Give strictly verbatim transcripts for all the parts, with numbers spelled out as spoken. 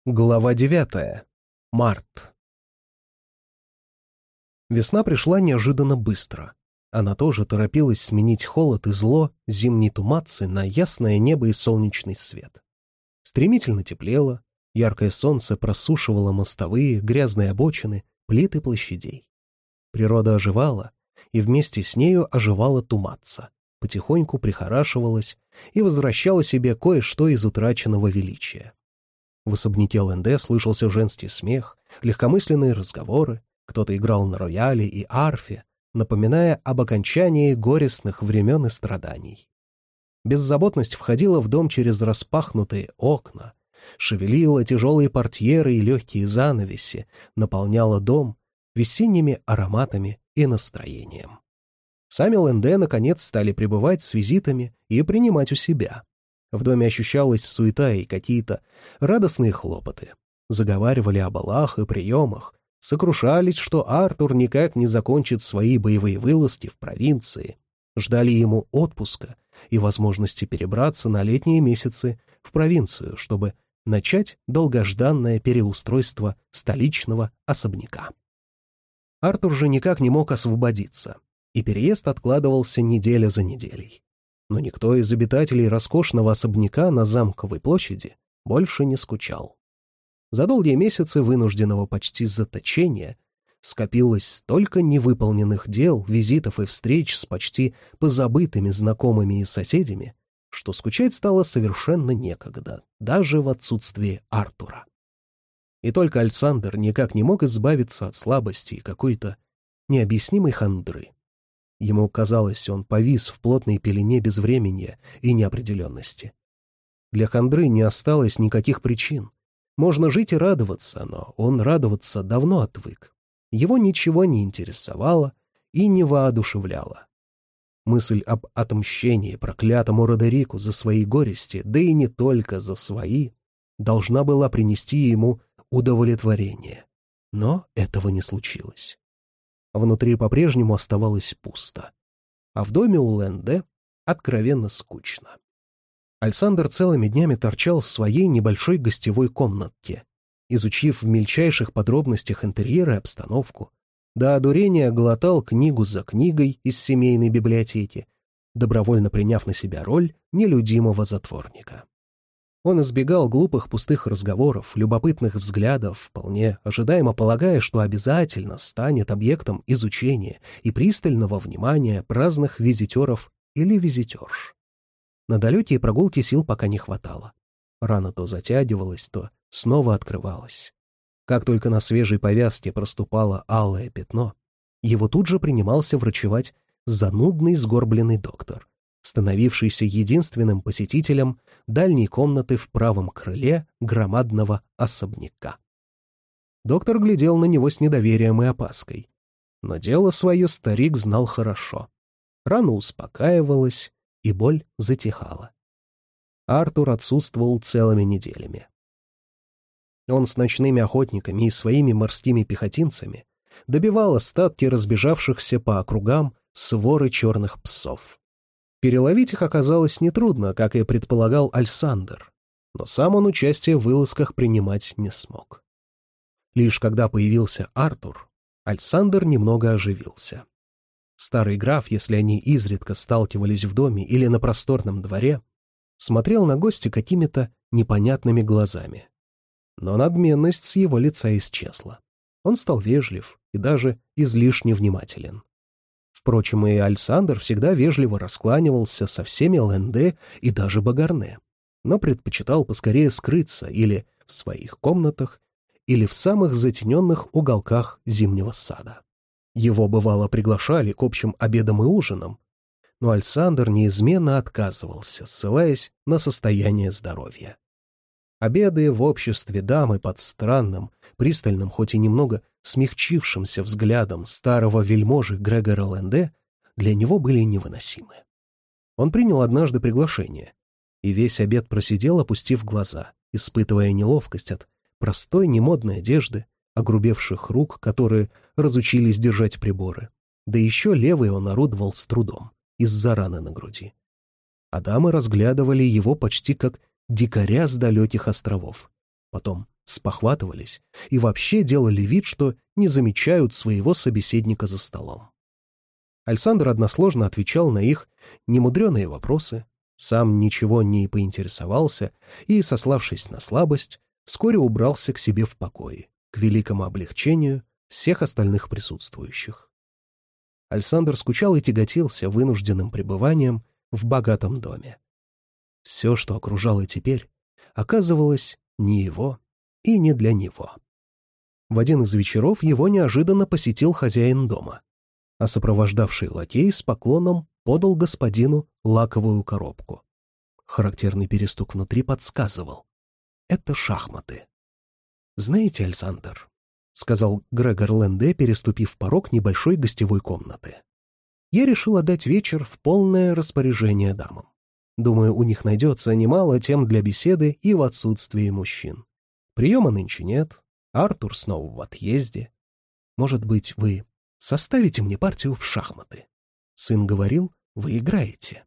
Глава девятая. Март. Весна пришла неожиданно быстро. Она тоже торопилась сменить холод и зло зимней тумацы на ясное небо и солнечный свет. Стремительно теплело, яркое солнце просушивало мостовые, грязные обочины, плиты площадей. Природа оживала, и вместе с нею оживала тумаца, потихоньку прихорашивалась и возвращала себе кое-что из утраченного величия. В особняке Ленде слышался женский смех, легкомысленные разговоры, кто-то играл на рояле и арфе, напоминая об окончании горестных времен и страданий. Беззаботность входила в дом через распахнутые окна, шевелила тяжелые портьеры и легкие занавеси, наполняла дом весенними ароматами и настроением. Сами Ленде, наконец, стали прибывать с визитами и принимать у себя. В доме ощущалась суета и какие-то радостные хлопоты. Заговаривали о балах и приемах, сокрушались, что Артур никак не закончит свои боевые вылазки в провинции, ждали ему отпуска и возможности перебраться на летние месяцы в провинцию, чтобы начать долгожданное переустройство столичного особняка. Артур же никак не мог освободиться, и переезд откладывался неделя за неделей. Но никто из обитателей роскошного особняка на Замковой площади больше не скучал. За долгие месяцы вынужденного почти заточения скопилось столько невыполненных дел, визитов и встреч с почти позабытыми знакомыми и соседями, что скучать стало совершенно некогда, даже в отсутствии Артура. И только Александр никак не мог избавиться от слабости и какой-то необъяснимой хандры. Ему казалось, он повис в плотной пелене безвременья и неопределенности. Для хандры не осталось никаких причин. Можно жить и радоваться, но он радоваться давно отвык. Его ничего не интересовало и не воодушевляло. Мысль об отмщении проклятому Родерику за свои горести, да и не только за свои, должна была принести ему удовлетворение. Но этого не случилось. Внутри по-прежнему оставалось пусто. А в доме у Ленде откровенно скучно. Александр целыми днями торчал в своей небольшой гостевой комнатке, изучив в мельчайших подробностях интерьер и обстановку, до одурения глотал книгу за книгой из семейной библиотеки, добровольно приняв на себя роль нелюдимого затворника. Он избегал глупых пустых разговоров, любопытных взглядов, вполне ожидаемо полагая, что обязательно станет объектом изучения и пристального внимания праздных визитеров или визитерш. На далекие прогулки сил пока не хватало. Рана то затягивалась, то снова открывалась. Как только на свежей повязке проступало алое пятно, его тут же принимался врачевать занудный сгорбленный доктор, становившийся единственным посетителем дальней комнаты в правом крыле громадного особняка. Доктор глядел на него с недоверием и опаской. Но дело свое старик знал хорошо. Рана успокаивалась, и боль затихала. Артур отсутствовал целыми неделями. Он с ночными охотниками и своими морскими пехотинцами добивал остатки разбежавшихся по округам своры черных псов. Переловить их оказалось нетрудно, как и предполагал Александр, но сам он участие в вылазках принимать не смог. Лишь когда появился Артур, Александр немного оживился. Старый граф, если они изредка сталкивались в доме или на просторном дворе, смотрел на гостя какими-то непонятными глазами. Но надменность с его лица исчезла. Он стал вежлив и даже излишне внимателен. Впрочем, и Александр всегда вежливо раскланивался со всеми Ленде и даже Багарне, но предпочитал поскорее скрыться или в своих комнатах, или в самых затененных уголках зимнего сада. Его, бывало, приглашали к общим обедам и ужинам, но Александр неизменно отказывался, ссылаясь на состояние здоровья. Обеды в обществе дамы под странным, пристальным, хоть и немного смягчившимся взглядом старого вельможи Грегора Ленде для него были невыносимы. Он принял однажды приглашение, и весь обед просидел, опустив глаза, испытывая неловкость от простой немодной одежды, огрубевших рук, которые разучились держать приборы, да еще левый он орудовал с трудом из-за раны на груди. А дамы разглядывали его почти как дикаря с далеких островов, потом спохватывались и вообще делали вид, что не замечают своего собеседника за столом. Александр односложно отвечал на их немудреные вопросы, сам ничего не поинтересовался и, сославшись на слабость, вскоре убрался к себе в покое, к великому облегчению всех остальных присутствующих. Александр скучал и тяготился вынужденным пребыванием в богатом доме. Все, что окружало теперь, оказывалось не его и не для него. В один из вечеров его неожиданно посетил хозяин дома, а сопровождавший лакей с поклоном подал господину лаковую коробку. Характерный перестук внутри подсказывал — это шахматы. «Знаете, Александр, — сказал Грегор Ленде, переступив порог небольшой гостевой комнаты, — я решил отдать вечер в полное распоряжение дамам. Думаю, у них найдется немало тем для беседы и в отсутствии мужчин. Приема нынче нет, Артур снова в отъезде. Может быть, вы составите мне партию в шахматы? Сын говорил, вы играете».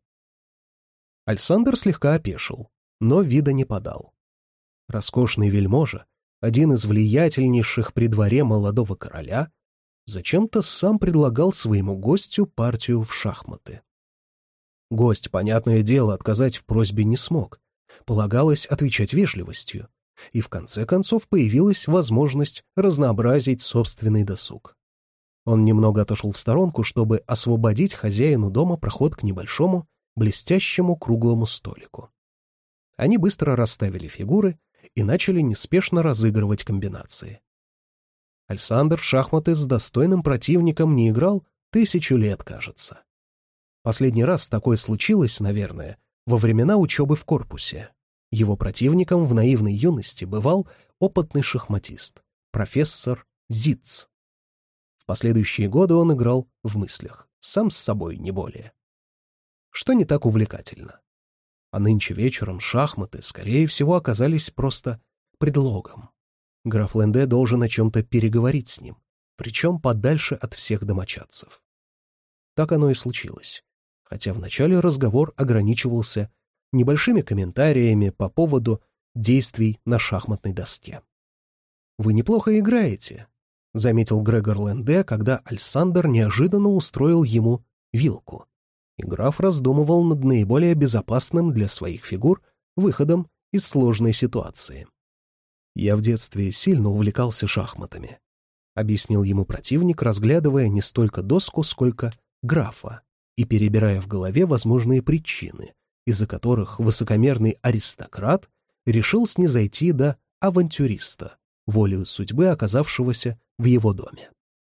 Александр слегка опешил, но вида не подал. Роскошный вельможа, один из влиятельнейших при дворе молодого короля, зачем-то сам предлагал своему гостю партию в шахматы. Гость, понятное дело, отказать в просьбе не смог. Полагалось отвечать вежливостью, и в конце концов появилась возможность разнообразить собственный досуг. Он немного отошел в сторонку, чтобы освободить хозяину дома проход к небольшому, блестящему круглому столику. Они быстро расставили фигуры и начали неспешно разыгрывать комбинации. Александр в шахматы с достойным противником не играл тысячу лет, кажется. Последний раз такое случилось, наверное, во времена учебы в корпусе. Его противником в наивной юности бывал опытный шахматист, профессор Зиц. В последующие годы он играл в мыслях, сам с собой, не более. Что не так увлекательно. А нынче вечером шахматы, скорее всего, оказались просто предлогом. Граф Ленде должен о чем-то переговорить с ним, причем подальше от всех домочадцев. Так оно и случилось, хотя вначале разговор ограничивался небольшими комментариями по поводу действий на шахматной доске. «Вы неплохо играете», — заметил Грегор Ленде, когда Александр неожиданно устроил ему вилку, и граф раздумывал над наиболее безопасным для своих фигур выходом из сложной ситуации. «Я в детстве сильно увлекался шахматами», — объяснил ему противник, разглядывая не столько доску, сколько графа и перебирая в голове возможные причины, из-за которых высокомерный аристократ решил снизойти до авантюриста, волею судьбы оказавшегося в его доме.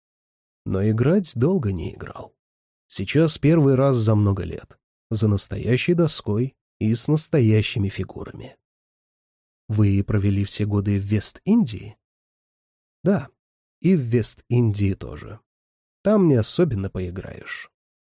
Но играть долго не играл. Сейчас первый раз за много лет, за настоящей доской и с настоящими фигурами. Вы провели все годы в Вест-Индии? Да, и в Вест-Индии тоже. Там не особенно поиграешь.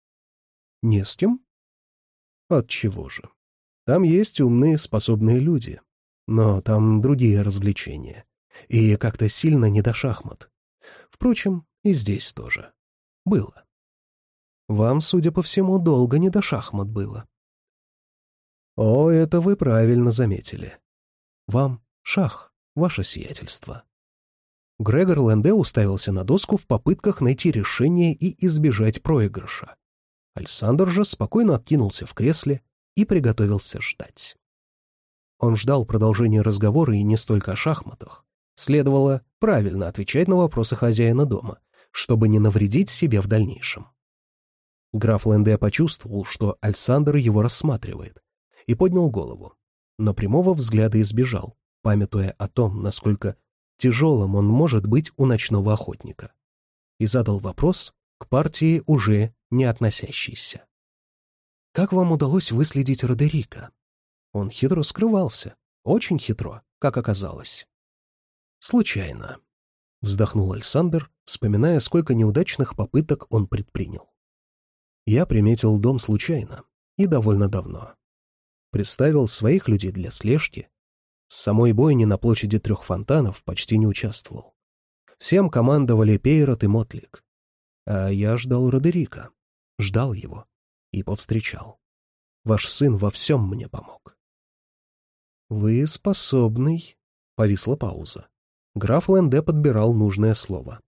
Не с кем? Отчего же? Там есть умные, способные люди, но там другие развлечения, и как-то сильно не до шахмат. Впрочем, и здесь тоже. Было. Вам, судя по всему, долго не до шахмат было. О, это вы правильно заметили. Вам шах, ваше сиятельство. Грегор Ленде уставился на доску в попытках найти решение и избежать проигрыша. Александр же спокойно откинулся в кресле и приготовился ждать. Он ждал продолжения разговора и не столько о шахматах. Следовало правильно отвечать на вопросы хозяина дома, чтобы не навредить себе в дальнейшем. Граф Ленде почувствовал, что Александр его рассматривает, и поднял голову, но прямого взгляда избежал, памятуя о том, насколько тяжелым он может быть у ночного охотника, и задал вопрос к партии, уже не относящийся. «Как вам удалось выследить Родерика? Он хитро скрывался, очень хитро, как оказалось». «Случайно», — вздохнул Александр, вспоминая, сколько неудачных попыток он предпринял. «Я приметил дом случайно и довольно давно. Представил своих людей для слежки. В самой бойне на площади трех фонтанов почти не участвовал. Всем командовали Пейрот и Мотлик. А я ждал Родерика, ждал его и повстречал. Ваш сын во всем мне помог». «Вы способный Повисла пауза. Граф Ленде подбирал нужное слово.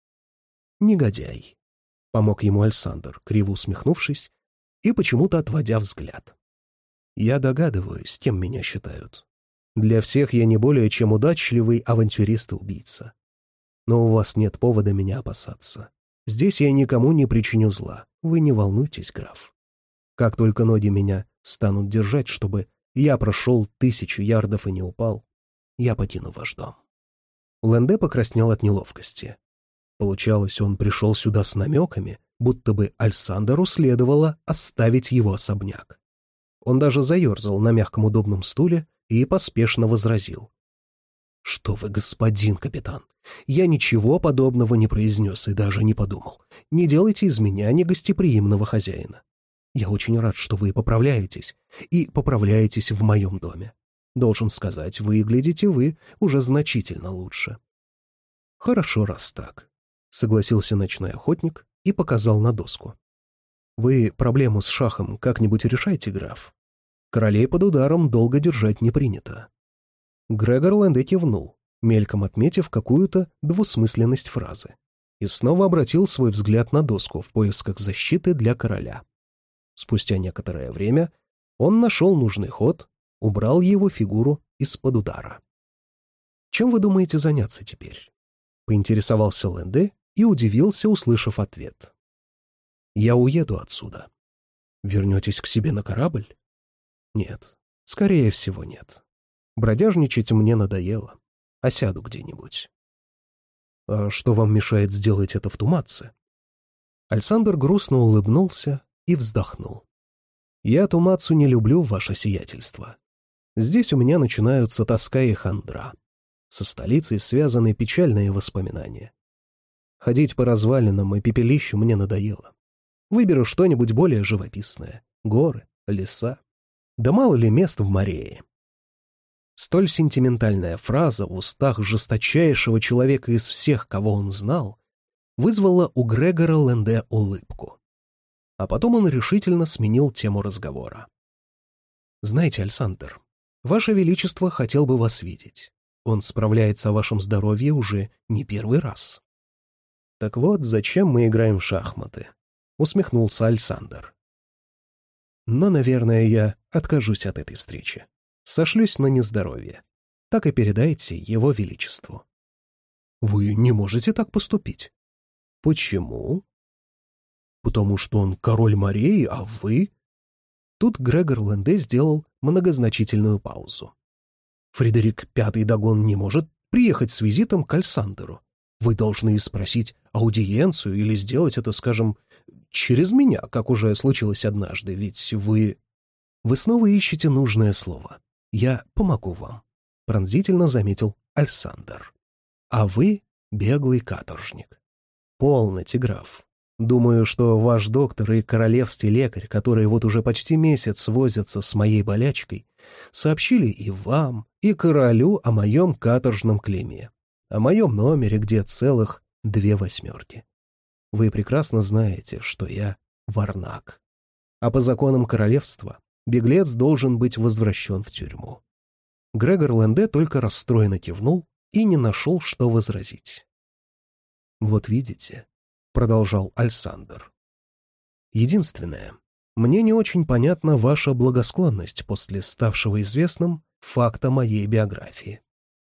«Негодяй», — помог ему Альсандр, криво усмехнувшись и почему-то отводя взгляд. «Я догадываюсь, кем меня считают. Для всех я не более чем удачливый авантюрист и убийца. Но у вас нет повода меня опасаться. Здесь я никому не причиню зла. Вы не волнуйтесь, граф. Как только ноги меня станут держать, чтобы я прошел тысячу ярдов и не упал, я покину ваш дом». Ленде покраснел от неловкости. Получалось, он пришел сюда с намеками, будто бы Альсандеру следовало оставить его особняк. Он даже заерзал на мягком удобном стуле и поспешно возразил. «Что вы, господин капитан, я ничего подобного не произнес и даже не подумал. Не делайте из меня негостеприимного хозяина. Я очень рад, что вы поправляетесь, и поправляетесь в моем доме. Должен сказать, выглядите вы уже значительно лучше». «Хорошо, раз так», — согласился ночной охотник и показал на доску. «Вы проблему с шахом как-нибудь решайте, граф? Королей под ударом долго держать не принято». Грегор Ленде кивнул, мельком отметив какую-то двусмысленность фразы, и снова обратил свой взгляд на доску в поисках защиты для короля. Спустя некоторое время он нашел нужный ход, убрал его фигуру из-под удара. «Чем вы думаете заняться теперь?» — поинтересовался Ленде и удивился, услышав ответ. «Я уеду отсюда». «Вернетесь к себе на корабль?» «Нет, скорее всего, нет. Бродяжничать мне надоело. Осяду где-нибудь». «А что вам мешает сделать это в Тумаце?» Альсандр грустно улыбнулся и вздохнул. «Я Тумацу не люблю, ваше сиятельство. Здесь у меня начинаются тоска и хандра. Со столицей связаны печальные воспоминания. Ходить по развалинам и пепелищу мне надоело. Выберу что-нибудь более живописное. Горы, леса. Да мало ли мест в Морее». Столь сентиментальная фраза в устах жесточайшего человека из всех, кого он знал, вызвала у Грегора Ленде улыбку. А потом он решительно сменил тему разговора. «Знаете, Альсандр, Ваше Величество хотел бы вас видеть. Он справляется о вашем здоровье уже не первый раз». «Так вот, зачем мы играем в шахматы?» — усмехнулся Альсандр. «Но, наверное, я откажусь от этой встречи. Сошлюсь на нездоровье. Так и передайте его величеству». «Вы не можете так поступить». «Почему?» «Потому что он король Морей, а вы...» Тут Грегор Ленде сделал многозначительную паузу. «Фредерик Пятый Дагон не может приехать с визитом к Альсандеру. Вы должны спросить аудиенцию или сделать это, скажем, через меня, как уже случилось однажды, ведь вы...» «Вы снова ищете нужное слово. Я помогу вам», — пронзительно заметил Альсандер. «А вы беглый каторжник». «Полноте, граф. Думаю, что ваш доктор и королевский лекарь, которые вот уже почти месяц возятся с моей болячкой, сообщили и вам, и королю о моем каторжном клейме, о моем номере, где целых две восьмерки. Вы прекрасно знаете, что я варнак. А по законам королевства беглец должен быть возвращен в тюрьму». Грегор Ленде только расстроенно кивнул и не нашел, что возразить. «Вот видите», — продолжал Альсандр. «Единственное, мне не очень понятна ваша благосклонность после ставшего известным факта моей биографии.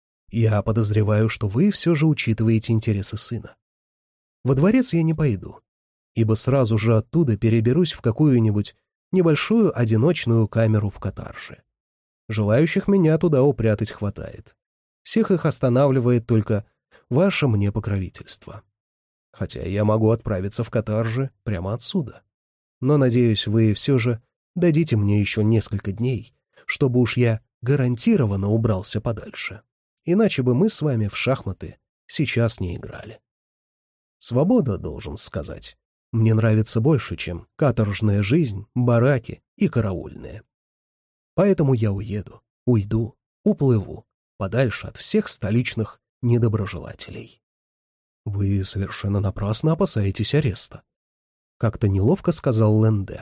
Я подозреваю, что вы все же учитываете интересы сына. Во дворец я не пойду, ибо сразу же оттуда переберусь в какую-нибудь небольшую одиночную камеру в Катарже. Желающих меня туда упрятать хватает. Всех их останавливает только ваше мне покровительство. Хотя я могу отправиться в Катарже прямо отсюда. Но, надеюсь, вы все же дадите мне еще несколько дней, чтобы уж я гарантированно убрался подальше. Иначе бы мы с вами в шахматы сейчас не играли. Свобода, должен сказать, мне нравится больше, чем каторжная жизнь, бараки и караульные. Поэтому я уеду, уйду, уплыву подальше от всех столичных недоброжелателей». «Вы совершенно напрасно опасаетесь ареста», — как-то неловко сказал Ленде.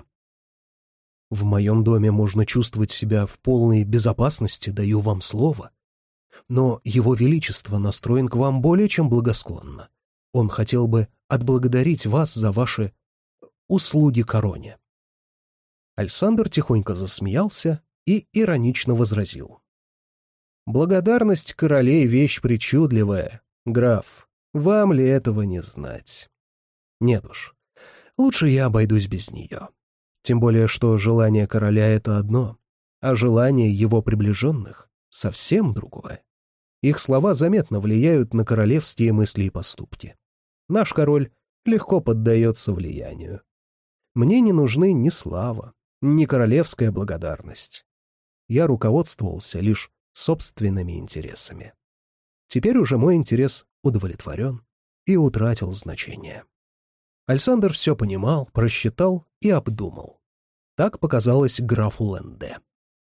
«В моем доме можно чувствовать себя в полной безопасности, даю вам слово. Но его величество настроен к вам более чем благосклонно. Он хотел бы отблагодарить вас за ваши услуги короне». Альсандр тихонько засмеялся и иронично возразил: «Благодарность королей — вещь причудливая, граф, вам ли этого не знать? Нет уж, лучше я обойдусь без нее. Тем более, что желание короля — это одно, а желание его приближенных — совсем другое. Их слова заметно влияют на королевские мысли и поступки. Наш король легко поддается влиянию. Мне не нужны ни слава, ни королевская благодарность. Я руководствовался лишь собственными интересами. Теперь уже мой интерес удовлетворен и утратил значение». Альсандр все понимал, просчитал и обдумал. Так показалось графу Ленде.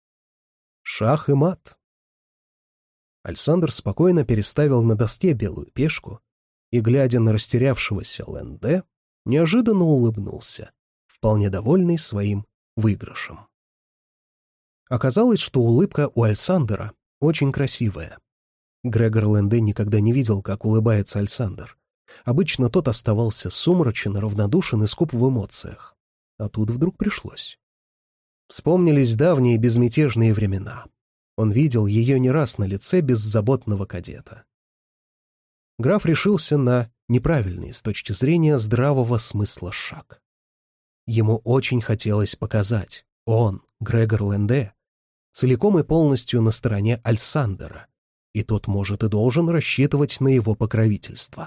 Шах и мат. Альсандр спокойно переставил на доске белую пешку и, глядя на растерявшегося Ленде, неожиданно улыбнулся, вполне довольный своим выигрышем. Оказалось, что улыбка у Альсандра очень красивая. Грегор Ленде никогда не видел, как улыбается Альсандр. Обычно тот оставался сумрачен, равнодушен и скуп в эмоциях. А тут вдруг пришлось. Вспомнились давние безмятежные времена. Он видел ее не раз на лице беззаботного кадета. Граф решился на неправильный с точки зрения здравого смысла шаг. Ему очень хотелось показать: он, Грегор Ленде, целиком и полностью на стороне Альсандера, и тот может и должен рассчитывать на его покровительство.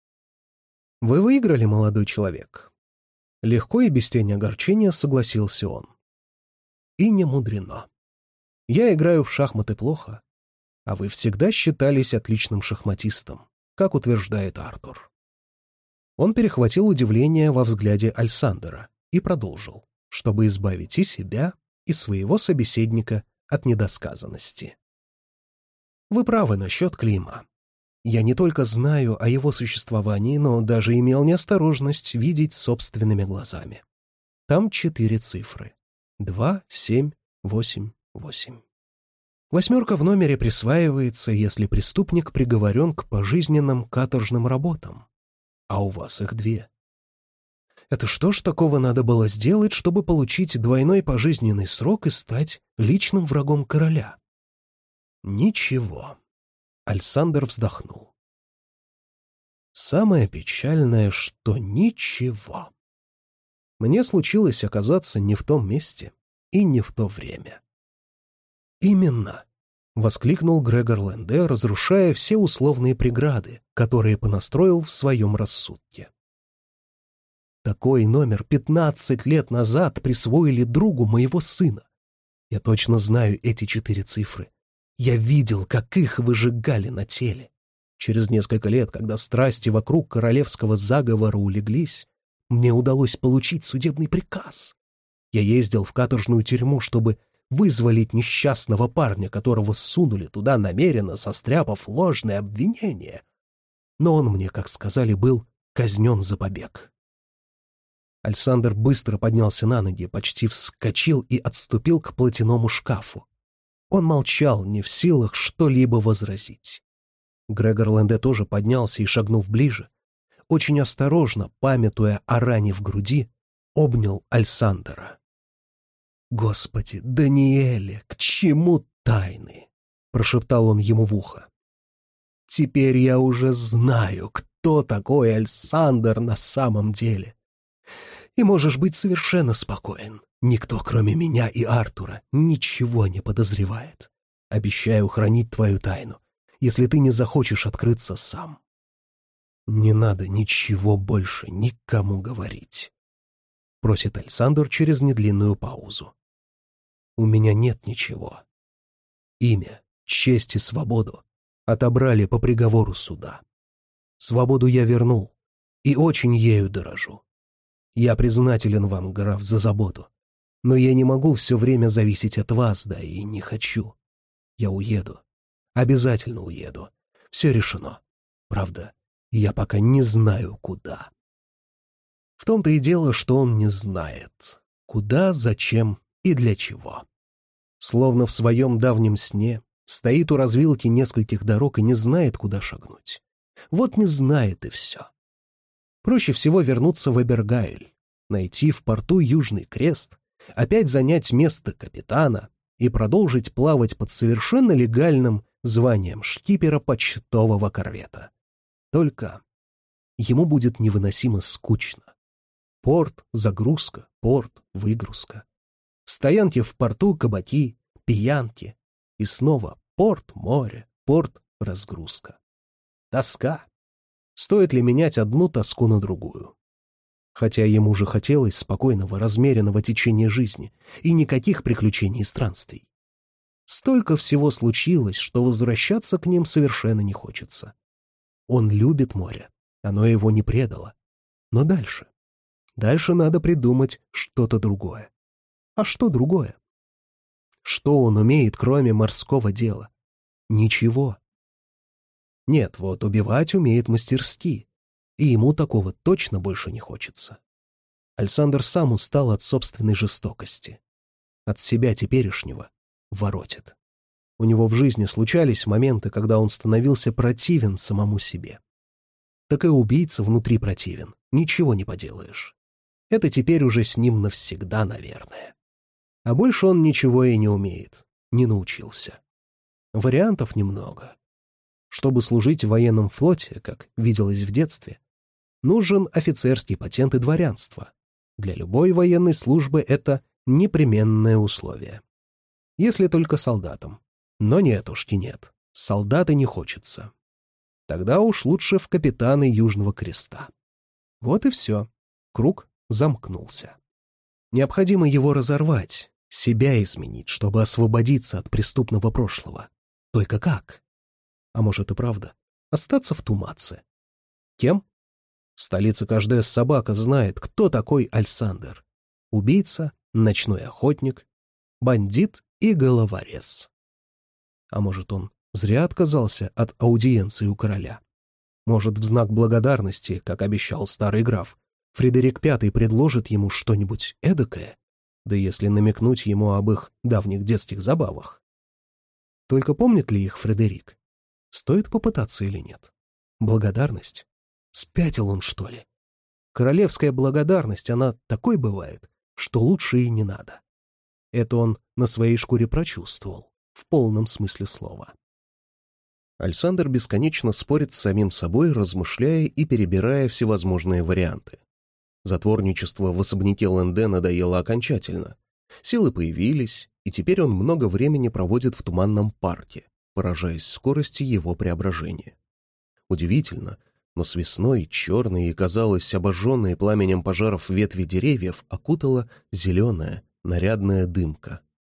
«Вы выиграли, молодой человек». Легко и без тени огорчения согласился он. «И не мудрено. Я играю в шахматы плохо, а вы всегда считались отличным шахматистом, как утверждает Артур». Он перехватил удивление во взгляде Альсандера и продолжил, чтобы избавить и себя, и своего собеседника от недосказанности. «Вы правы насчет Клима. Я не только знаю о его существовании, но даже имел неосторожность видеть собственными глазами. Там четыре цифры. Два, семь, восемь, восемь. Восьмерка в номере присваивается, если преступник приговорен к пожизненным каторжным работам. А у вас их две. Это что ж такого надо было сделать, чтобы получить двойной пожизненный срок и стать личным врагом короля? Ничего. Альсандр вздохнул. Самое печальное, что ничего. Мне случилось оказаться не в том месте и не в то время. Именно, воскликнул Грегор Ленде, разрушая все условные преграды, которые понастроил в своем рассудке. Такой номер пятнадцать лет назад присвоили другу моего сына. Я точно знаю эти четыре цифры. Я видел, как их выжигали на теле. Через несколько лет, когда страсти вокруг королевского заговора улеглись, мне удалось получить судебный приказ. Я ездил в каторжную тюрьму, чтобы вызволить несчастного парня, которого сунули туда намеренно, состряпав ложное обвинение. Но он мне, как сказали, был казнен за побег. Альсандр быстро поднялся на ноги, почти вскочил и отступил к платяному шкафу. Он молчал, не в силах что-либо возразить. Грегор Ленде тоже поднялся и, шагнув ближе, очень осторожно, памятуя о ране в груди, обнял Альсандера. «Господи, Даниэле, к чему тайны?» — прошептал он ему в ухо. «Теперь я уже знаю, кто такой Альсандер на самом деле. И можешь быть совершенно спокоен. Никто, кроме меня и Артура, ничего не подозревает. Обещаю хранить твою тайну, если ты не захочешь открыться сам. Не надо ничего больше никому говорить», — просит Альсандр через недлинную паузу. «У меня нет ничего. Имя, честь и свободу отобрали по приговору суда. Свободу я вернул, и очень ею дорожу. Я признателен вам, граф, за заботу, но я не могу все время зависеть от вас, да и не хочу. Я уеду. Обязательно уеду. Все решено. Правда, я пока не знаю, куда». В том-то и дело, что он не знает, куда, зачем и для чего. Словно в своем давнем сне Стоит у развилки нескольких дорог и не знает, куда шагнуть. Вот не знает и все. Проще всего вернуться в Эбергайль, найти в порту Южный Крест, опять занять место капитана и продолжить плавать под совершенно легальным званием шкипера почтового корвета. Только ему будет невыносимо скучно. Порт, загрузка, порт, выгрузка. Стоянки в порту, кабаки, пьянки. И снова порт, море, порт, разгрузка. Тоска. Стоит ли менять одну тоску на другую? Хотя ему же хотелось спокойного, размеренного течения жизни и никаких приключений и странствий. Столько всего случилось, что возвращаться к ним совершенно не хочется. Он любит море, оно его не предало. Но дальше? Дальше надо придумать что-то другое. А что другое? Что он умеет, кроме морского дела? Ничего. Нет, вот убивать умеет мастерски, и ему такого точно больше не хочется. Александр сам устал от собственной жестокости. От себя теперешнего воротит. У него в жизни случались моменты, когда он становился противен самому себе. Так и убийца внутри противен, ничего не поделаешь. Это теперь уже с ним навсегда, наверное. А больше он ничего и не умеет, не научился. Вариантов немного. Чтобы служить в военном флоте, как виделось в детстве, нужен офицерский патент и дворянство. Для любой военной службы это непременное условие. Если только солдатам. Но нетушки нет, солдаты не хочется. Тогда уж лучше в капитаны Южного Креста. Вот и все. Круг замкнулся. Необходимо его разорвать, себя изменить, чтобы освободиться от преступного прошлого. Только как? А может и правда, остаться в Тумаце. Кем? В столице каждая собака знает, кто такой Александр. Убийца, ночной охотник, бандит и головорез. А может, он зря отказался от аудиенции у короля? Может, в знак благодарности, как обещал старый граф, Фредерик Пятый предложит ему что-нибудь эдакое? Да если намекнуть ему об их давних детских забавах. Только помнит ли их Фредерик? Стоит попытаться или нет? Благодарность? Спятил он, что ли? Королевская благодарность, она такой бывает, что лучше и не надо. Это он на своей шкуре прочувствовал, в полном смысле слова. Александр бесконечно спорит с самим собой, размышляя и перебирая всевозможные варианты. Затворничество в особняке Ленде надоело окончательно. Силы появились, и теперь он много времени проводит в Туманном парке, поражаясь скорости его преображения. Удивительно, но с весной черные и, казалось, обожженные пламенем пожаров ветви деревьев окутала зеленая, нарядная дымка.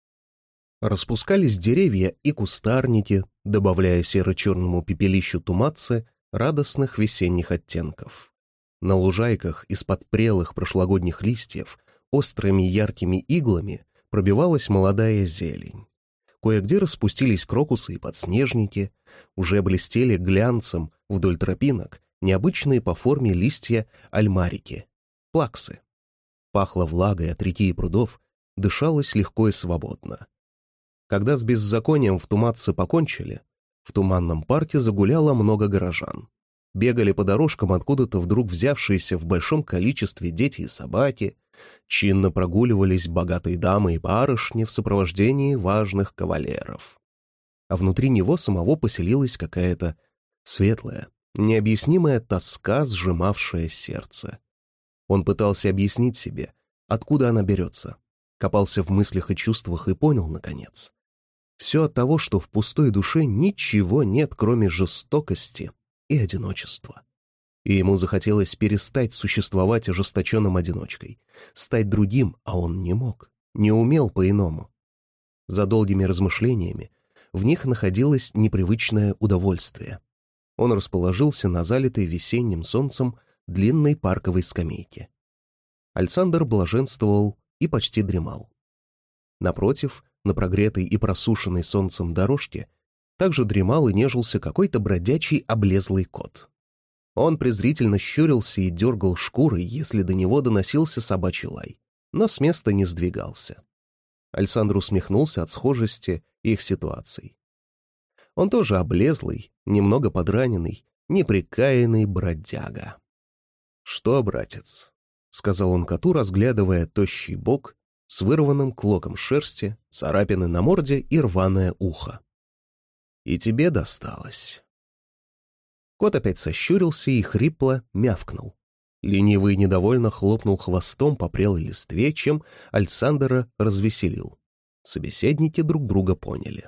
Распускались деревья и кустарники, добавляя серо-черному пепелищу Тумаце радостных весенних оттенков. На лужайках из-под прелых прошлогодних листьев острыми яркими иглами пробивалась молодая зелень. Кое-где распустились крокусы и подснежники, уже блестели глянцем вдоль тропинок необычные по форме листья альмарики, плаксы. Пахло влагой от реки и прудов, дышалось легко и свободно. Когда с беззаконием в Тумаце покончили, в Туманном парке загуляло много горожан. Бегали по дорожкам откуда-то вдруг взявшиеся в большом количестве дети и собаки, чинно прогуливались богатые дамы и барышни в сопровождении важных кавалеров. А внутри него самого поселилась какая-то светлая, необъяснимая тоска, сжимавшая сердце. Он пытался объяснить себе, откуда она берется, копался в мыслях и чувствах и понял, наконец. Все от того, что в пустой душе ничего нет, кроме жестокости и одиночества. И ему захотелось перестать существовать ожесточенным одиночкой, стать другим, а он не мог, не умел по-иному. За долгими размышлениями в них находилось непривычное удовольствие. Он расположился на залитой весенним солнцем длинной парковой скамейке. Александр блаженствовал и почти дремал. Напротив, на прогретой и просушенной солнцем дорожке, также дремал и нежился какой-то бродячий облезлый кот. Он презрительно щурился и дергал шкурой, если до него доносился собачий лай, но с места не сдвигался. Александр усмехнулся от схожести их ситуаций. Он тоже облезлый, немного подраненный, неприкаянный бродяга. «Что, братец?» — сказал он коту, разглядывая тощий бок с вырванным клоком шерсти, царапины на морде и рваное ухо. «И тебе досталось». Кот опять сощурился и хрипло мявкнул. Ленивый недовольно хлопнул хвостом по прелой листве, чем Альсандера развеселил. Собеседники друг друга поняли.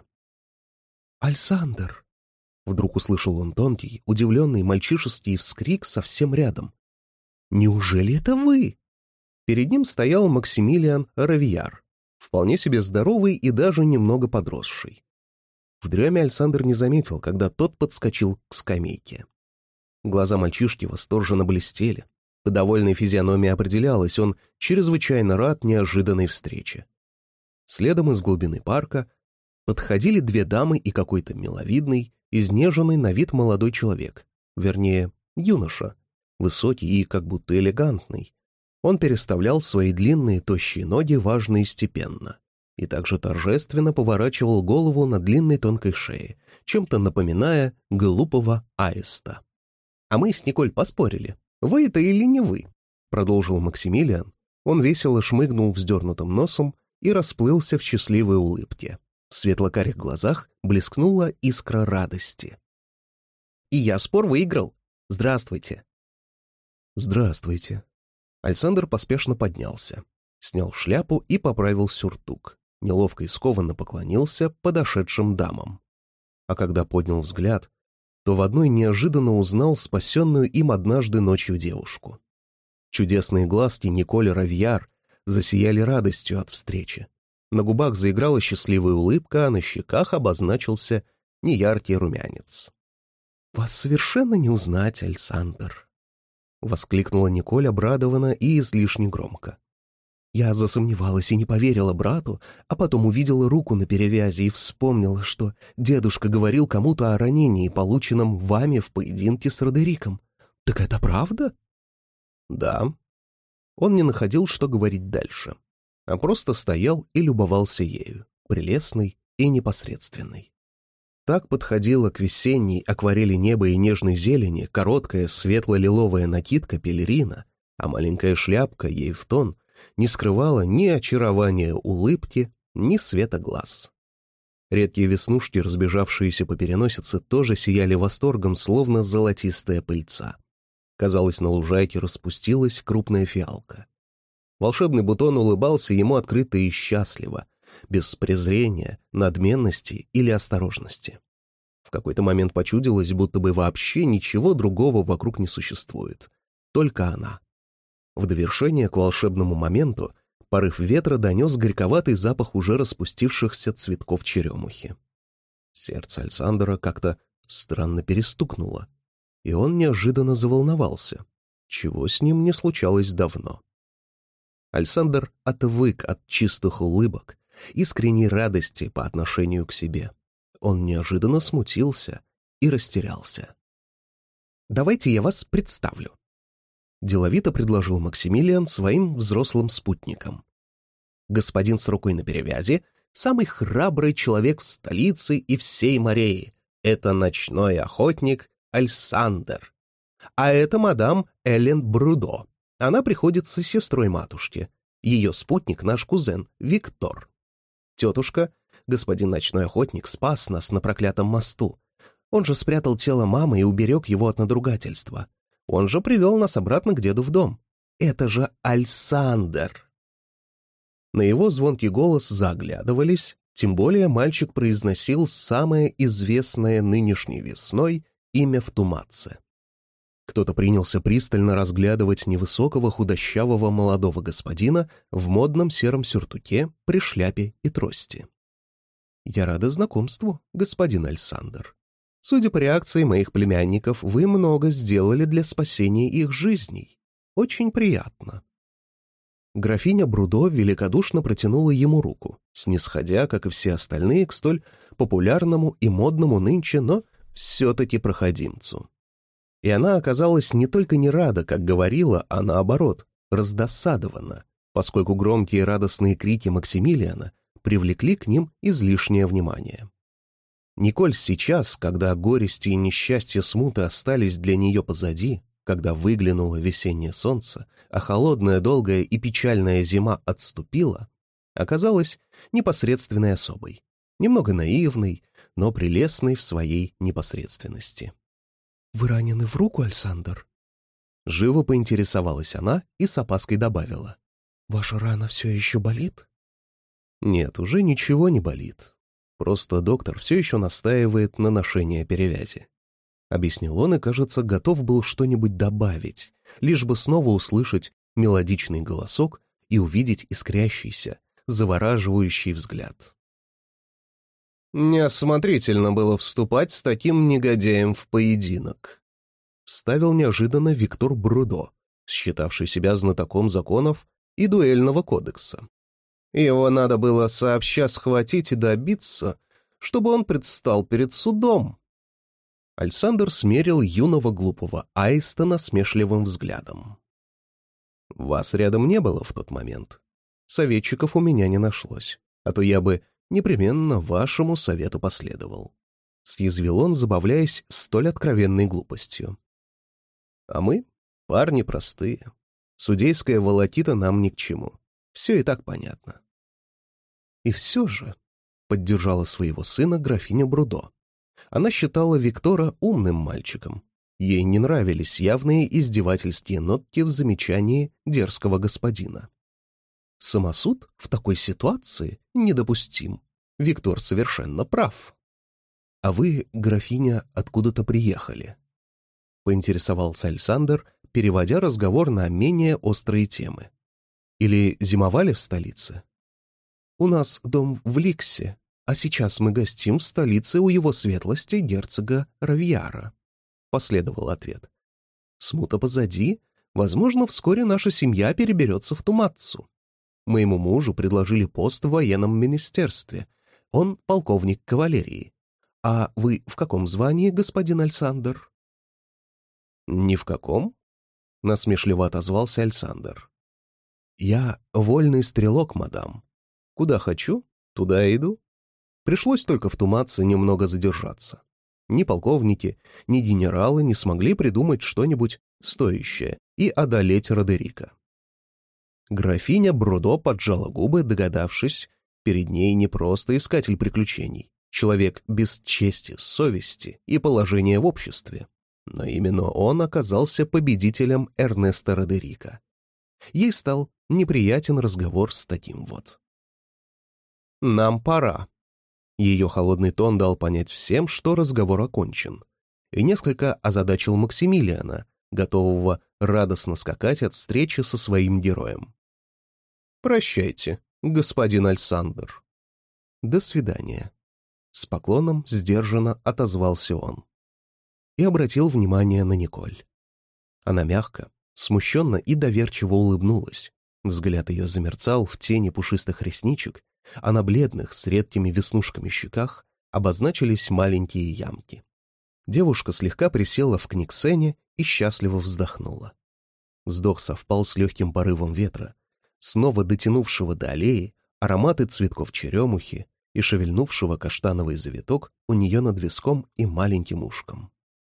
«Альсандер!» — вдруг услышал он тонкий, удивленный мальчишеский вскрик совсем рядом. «Неужели это вы?» Перед ним стоял Максимилиан Равияр, вполне себе здоровый и даже немного подросший. В дреме Альсандер не заметил, когда тот подскочил к скамейке. Глаза мальчишки восторженно блестели. По довольной физиономии определялось, он чрезвычайно рад неожиданной встрече. Следом из глубины парка подходили две дамы и какой-то миловидный, изнеженный на вид молодой человек, вернее, юноша, высокий и как будто элегантный. Он переставлял свои длинные тощие ноги важно и степенно, и также торжественно поворачивал голову на длинной тонкой шее, чем-то напоминая глупого аиста. «А мы с Николь поспорили, вы это или не вы?» — продолжил Максимилиан. Он весело шмыгнул вздернутым носом и расплылся в счастливой улыбке. В светло-карих глазах блескнула искра радости. «И я спор выиграл. Здравствуйте». «Здравствуйте». Альсандер поспешно поднялся, снял шляпу и поправил сюртук, неловко и скованно поклонился подошедшим дамам. А когда поднял взгляд, то в одной неожиданно узнал спасенную им однажды ночью девушку. Чудесные глазки Николь Равияр засияли радостью от встречи. На губах заиграла счастливая улыбка, а на щеках обозначился неяркий румянец. «Вас совершенно не узнать, Альсандер», — воскликнула Николь обрадованно и излишне громко. «Я засомневалась и не поверила брату, а потом увидела руку на перевязи и вспомнила, что дедушка говорил кому-то о ранении, полученном вами в поединке с Родериком. Так это правда?» «Да». Он не находил, что говорить дальше, а просто стоял и любовался ею, прелестной и непосредственной. Так подходила к весенней акварели неба и нежной зелени короткая светло-лиловая накидка пелерина, а маленькая шляпка ей в тон не скрывала ни очарования улыбки, ни света глаз. Редкие веснушки, разбежавшиеся по переносице, тоже сияли восторгом, словно золотистая пыльца. Казалось, на лужайке распустилась крупная фиалка. Волшебный бутон улыбался ему открыто и счастливо, без презрения, надменности или осторожности. В какой-то момент почудилось, будто бы вообще ничего другого вокруг не существует. Только она. В довершение к волшебному моменту порыв ветра донес горьковатый запах уже распустившихся цветков черемухи. Сердце Альсандера как-то странно перестукнуло, и он неожиданно заволновался, чего с ним не случалось давно. Альсандер отвык от чистых улыбок, искренней радости по отношению к себе. Он неожиданно смутился и растерялся. «Давайте я вас представлю», — деловито предложил Максимилиан своим взрослым спутникам. «Господин с рукой на перевязи — самый храбрый человек в столице и всей Мореи. Это ночной охотник Альсандер. А это мадам Эллен Брудо. Она приходится сестрой матушки. Ее спутник — наш кузен Виктор. Тетушка, господин ночной охотник, спас нас на проклятом мосту. Он же спрятал тело мамы и уберег его от надругательства. Он же привел нас обратно к деду в дом. Это же Альсандер». На его звонкий голос заглядывались, тем более мальчик произносил самое известное нынешней весной имя в Туматце. Кто-то принялся пристально разглядывать невысокого худощавого молодого господина в модном сером сюртуке при шляпе и трости. «Я рада знакомству, господин Альсандер. Судя по реакции моих племянников, вы много сделали для спасения их жизней. Очень приятно». Графиня Брудо великодушно протянула ему руку, снисходя, как и все остальные, к столь популярному и модному нынче, но все-таки проходимцу. И она оказалась не только не рада, как говорила, а наоборот, раздосадована, поскольку громкие радостные крики Максимилиана привлекли к ним излишнее внимание. Николь сейчас, когда горести и несчастья смуты остались для нее позади, когда выглянуло весеннее солнце, а холодная, долгая и печальная зима отступила, оказалась непосредственной особой, немного наивной, но прелестной в своей непосредственности. «Вы ранены в руку, Альсандр?» Живо поинтересовалась она и с опаской добавила. «Ваша рана все еще болит?» «Нет, уже ничего не болит. Просто доктор все еще настаивает на ношении перевязи», — объяснил он и, кажется, готов был что-нибудь добавить, лишь бы снова услышать мелодичный голосок и увидеть искрящийся, завораживающий взгляд. «Неосмотрительно было вступать с таким негодяем в поединок», — вставил неожиданно Виктор Брудо, считавший себя знатоком законов и дуэльного кодекса. «Его надо было сообща схватить и добиться, чтобы он предстал перед судом». Альсандр смерил юного глупого аиста насмешливым взглядом. «Вас рядом не было в тот момент. Советчиков у меня не нашлось, а то я бы непременно вашему совету последовал», — съязвил он, забавляясь столь откровенной глупостью. «А мы — парни простые. Судейская волокита нам ни к чему. Все и так понятно». «И все же», — поддержала своего сына графиня Брудо, она считала Виктора умным мальчиком. Ей не нравились явные издевательские нотки в замечании дерзкого господина. Самосуд в такой ситуации недопустим. Виктор совершенно прав. «А вы, графиня, откуда-то приехали?» — поинтересовался Альсандр, переводя разговор на менее острые темы. «Или зимовали в столице?» «У нас дом в Ликсе, а сейчас мы гостим в столице у его светлости герцога Равьяра», — последовал ответ. «Смута позади, возможно, вскоре наша семья переберется в Туматцу. Моему мужу предложили пост в военном министерстве. Он полковник кавалерии. А вы в каком звании, господин Альсандр?» «Ни в каком», — насмешливо отозвался Альсандр. «Я вольный стрелок, мадам. Куда хочу, туда и иду. Пришлось только в Туматце немного задержаться. Ни полковники, ни генералы не смогли придумать что-нибудь стоящее и одолеть Родерика». Графиня Брудо поджала губы, догадавшись, перед ней не просто искатель приключений, человек без чести, совести и положения в обществе, но именно он оказался победителем Эрнеста Родерика. Ей стал неприятен разговор с таким вот. «Нам пора». Ее холодный тон дал понять всем, что разговор окончен, и несколько озадачил Максимилиана, готового радостно скакать от встречи со своим героем. «Прощайте, господин Альсандр». «До свидания», — с поклоном сдержанно отозвался он. И обратил внимание на Николь. Она мягко, смущенно и доверчиво улыбнулась. Взгляд ее замерцал в тени пушистых ресничек, а на бледных с редкими веснушками щеках обозначились маленькие ямки. Девушка слегка присела в книгсене и счастливо вздохнула. Вздох совпал с легким порывом ветра, снова дотянувшего до аллеи ароматы цветков черемухи и шевельнувшего каштановый завиток у нее над виском и маленьким ушком.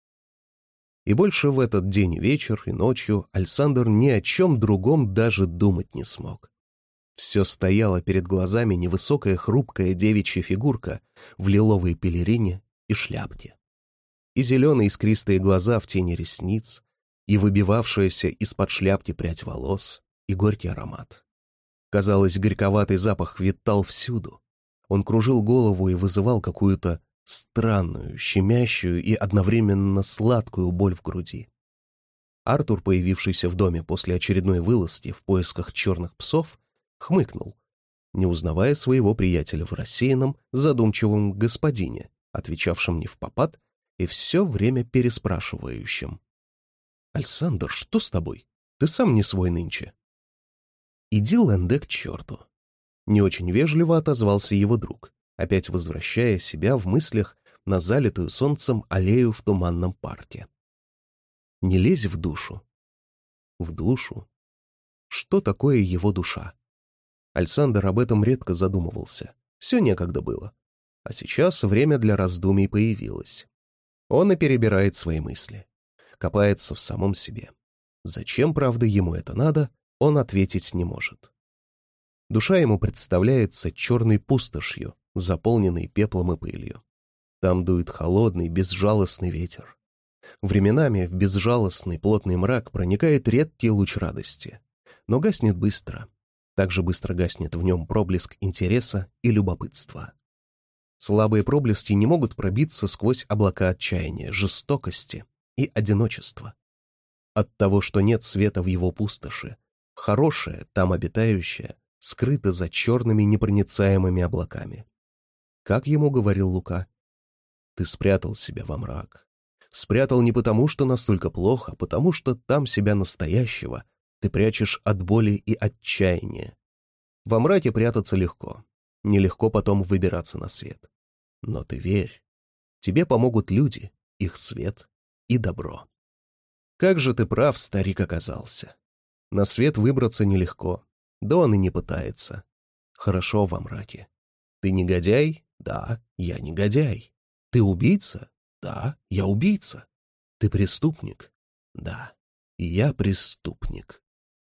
И больше в этот день и вечер, и ночью Альсандр ни о чем другом даже думать не смог. Все стояла перед глазами невысокая хрупкая девичья фигурка в лиловой пелерине и шляпке. И зеленые искристые глаза в тени ресниц, и выбивавшаяся из-под шляпки прядь волос, и горький аромат. Казалось, горьковатый запах витал всюду. Он кружил голову и вызывал какую-то странную, щемящую и одновременно сладкую боль в груди. Артур, появившийся в доме после очередной вылазки в поисках черных псов, хмыкнул, не узнавая своего приятеля в рассеянном, задумчивом господине, отвечавшем невпопад и все время переспрашивающем. «Альсандр, что с тобой? Ты сам не свой нынче». «Иди, Ленде, к черту», — не очень вежливо отозвался его друг, опять возвращая себя в мыслях на залитую солнцем аллею в туманном парке. «Не лезь в душу». В душу? Что такое его душа? Альсандр об этом редко задумывался. Все некогда было. А сейчас время для раздумий появилось. Он и перебирает свои мысли. Копается в самом себе. Зачем, правда, ему это надо, он ответить не может. Душа ему представляется черной пустошью, заполненной пеплом и пылью. Там дует холодный, безжалостный ветер. Временами в безжалостный плотный мрак проникает редкий луч радости, но гаснет быстро. Так же быстро гаснет в нем проблеск интереса и любопытства. Слабые проблески не могут пробиться сквозь облака отчаяния, жестокости и одиночества. От того, что нет света в его пустоши, хорошее, там обитающее, скрыто за черными непроницаемыми облаками. Как ему говорил Лука, «Ты спрятал себя во мрак. Спрятал не потому, что настолько плохо, а потому что там себя настоящего ты прячешь от боли и отчаяния. Во мраке прятаться легко, нелегко потом выбираться на свет. Но ты верь, тебе помогут люди, их свет и добро». Как же ты прав, старик, оказался. На свет выбраться нелегко, да он и не пытается. Хорошо во мраке. Ты негодяй? Да, я негодяй. Ты убийца? Да, я убийца. Ты преступник? Да, я преступник.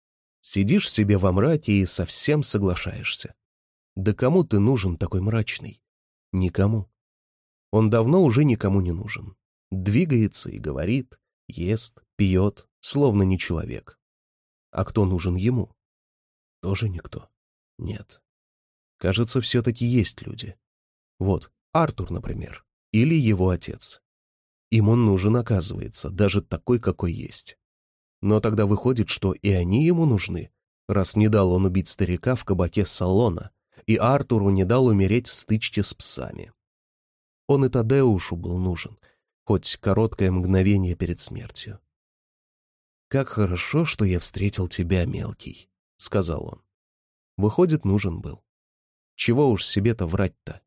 Сидишь себе во мраке и совсем соглашаешься. Да кому ты нужен такой мрачный? Никому. Он давно уже никому не нужен. Двигается и говорит, ест, пьет, словно не человек. А кто нужен ему? Тоже никто. Нет. Кажется, все-таки есть люди. Вот, Артур, например, или его отец. Им он нужен, оказывается, даже такой, какой есть. Но тогда выходит, что и они ему нужны, раз не дал он убить старика в кабаке салона, и Артуру не дал умереть в стычке с псами. Он и Тадеушу был нужен, хоть короткое мгновение перед смертью. «Как хорошо, что я встретил тебя, мелкий», — сказал он. Выходит, нужен был. Чего уж себе-то врать-то?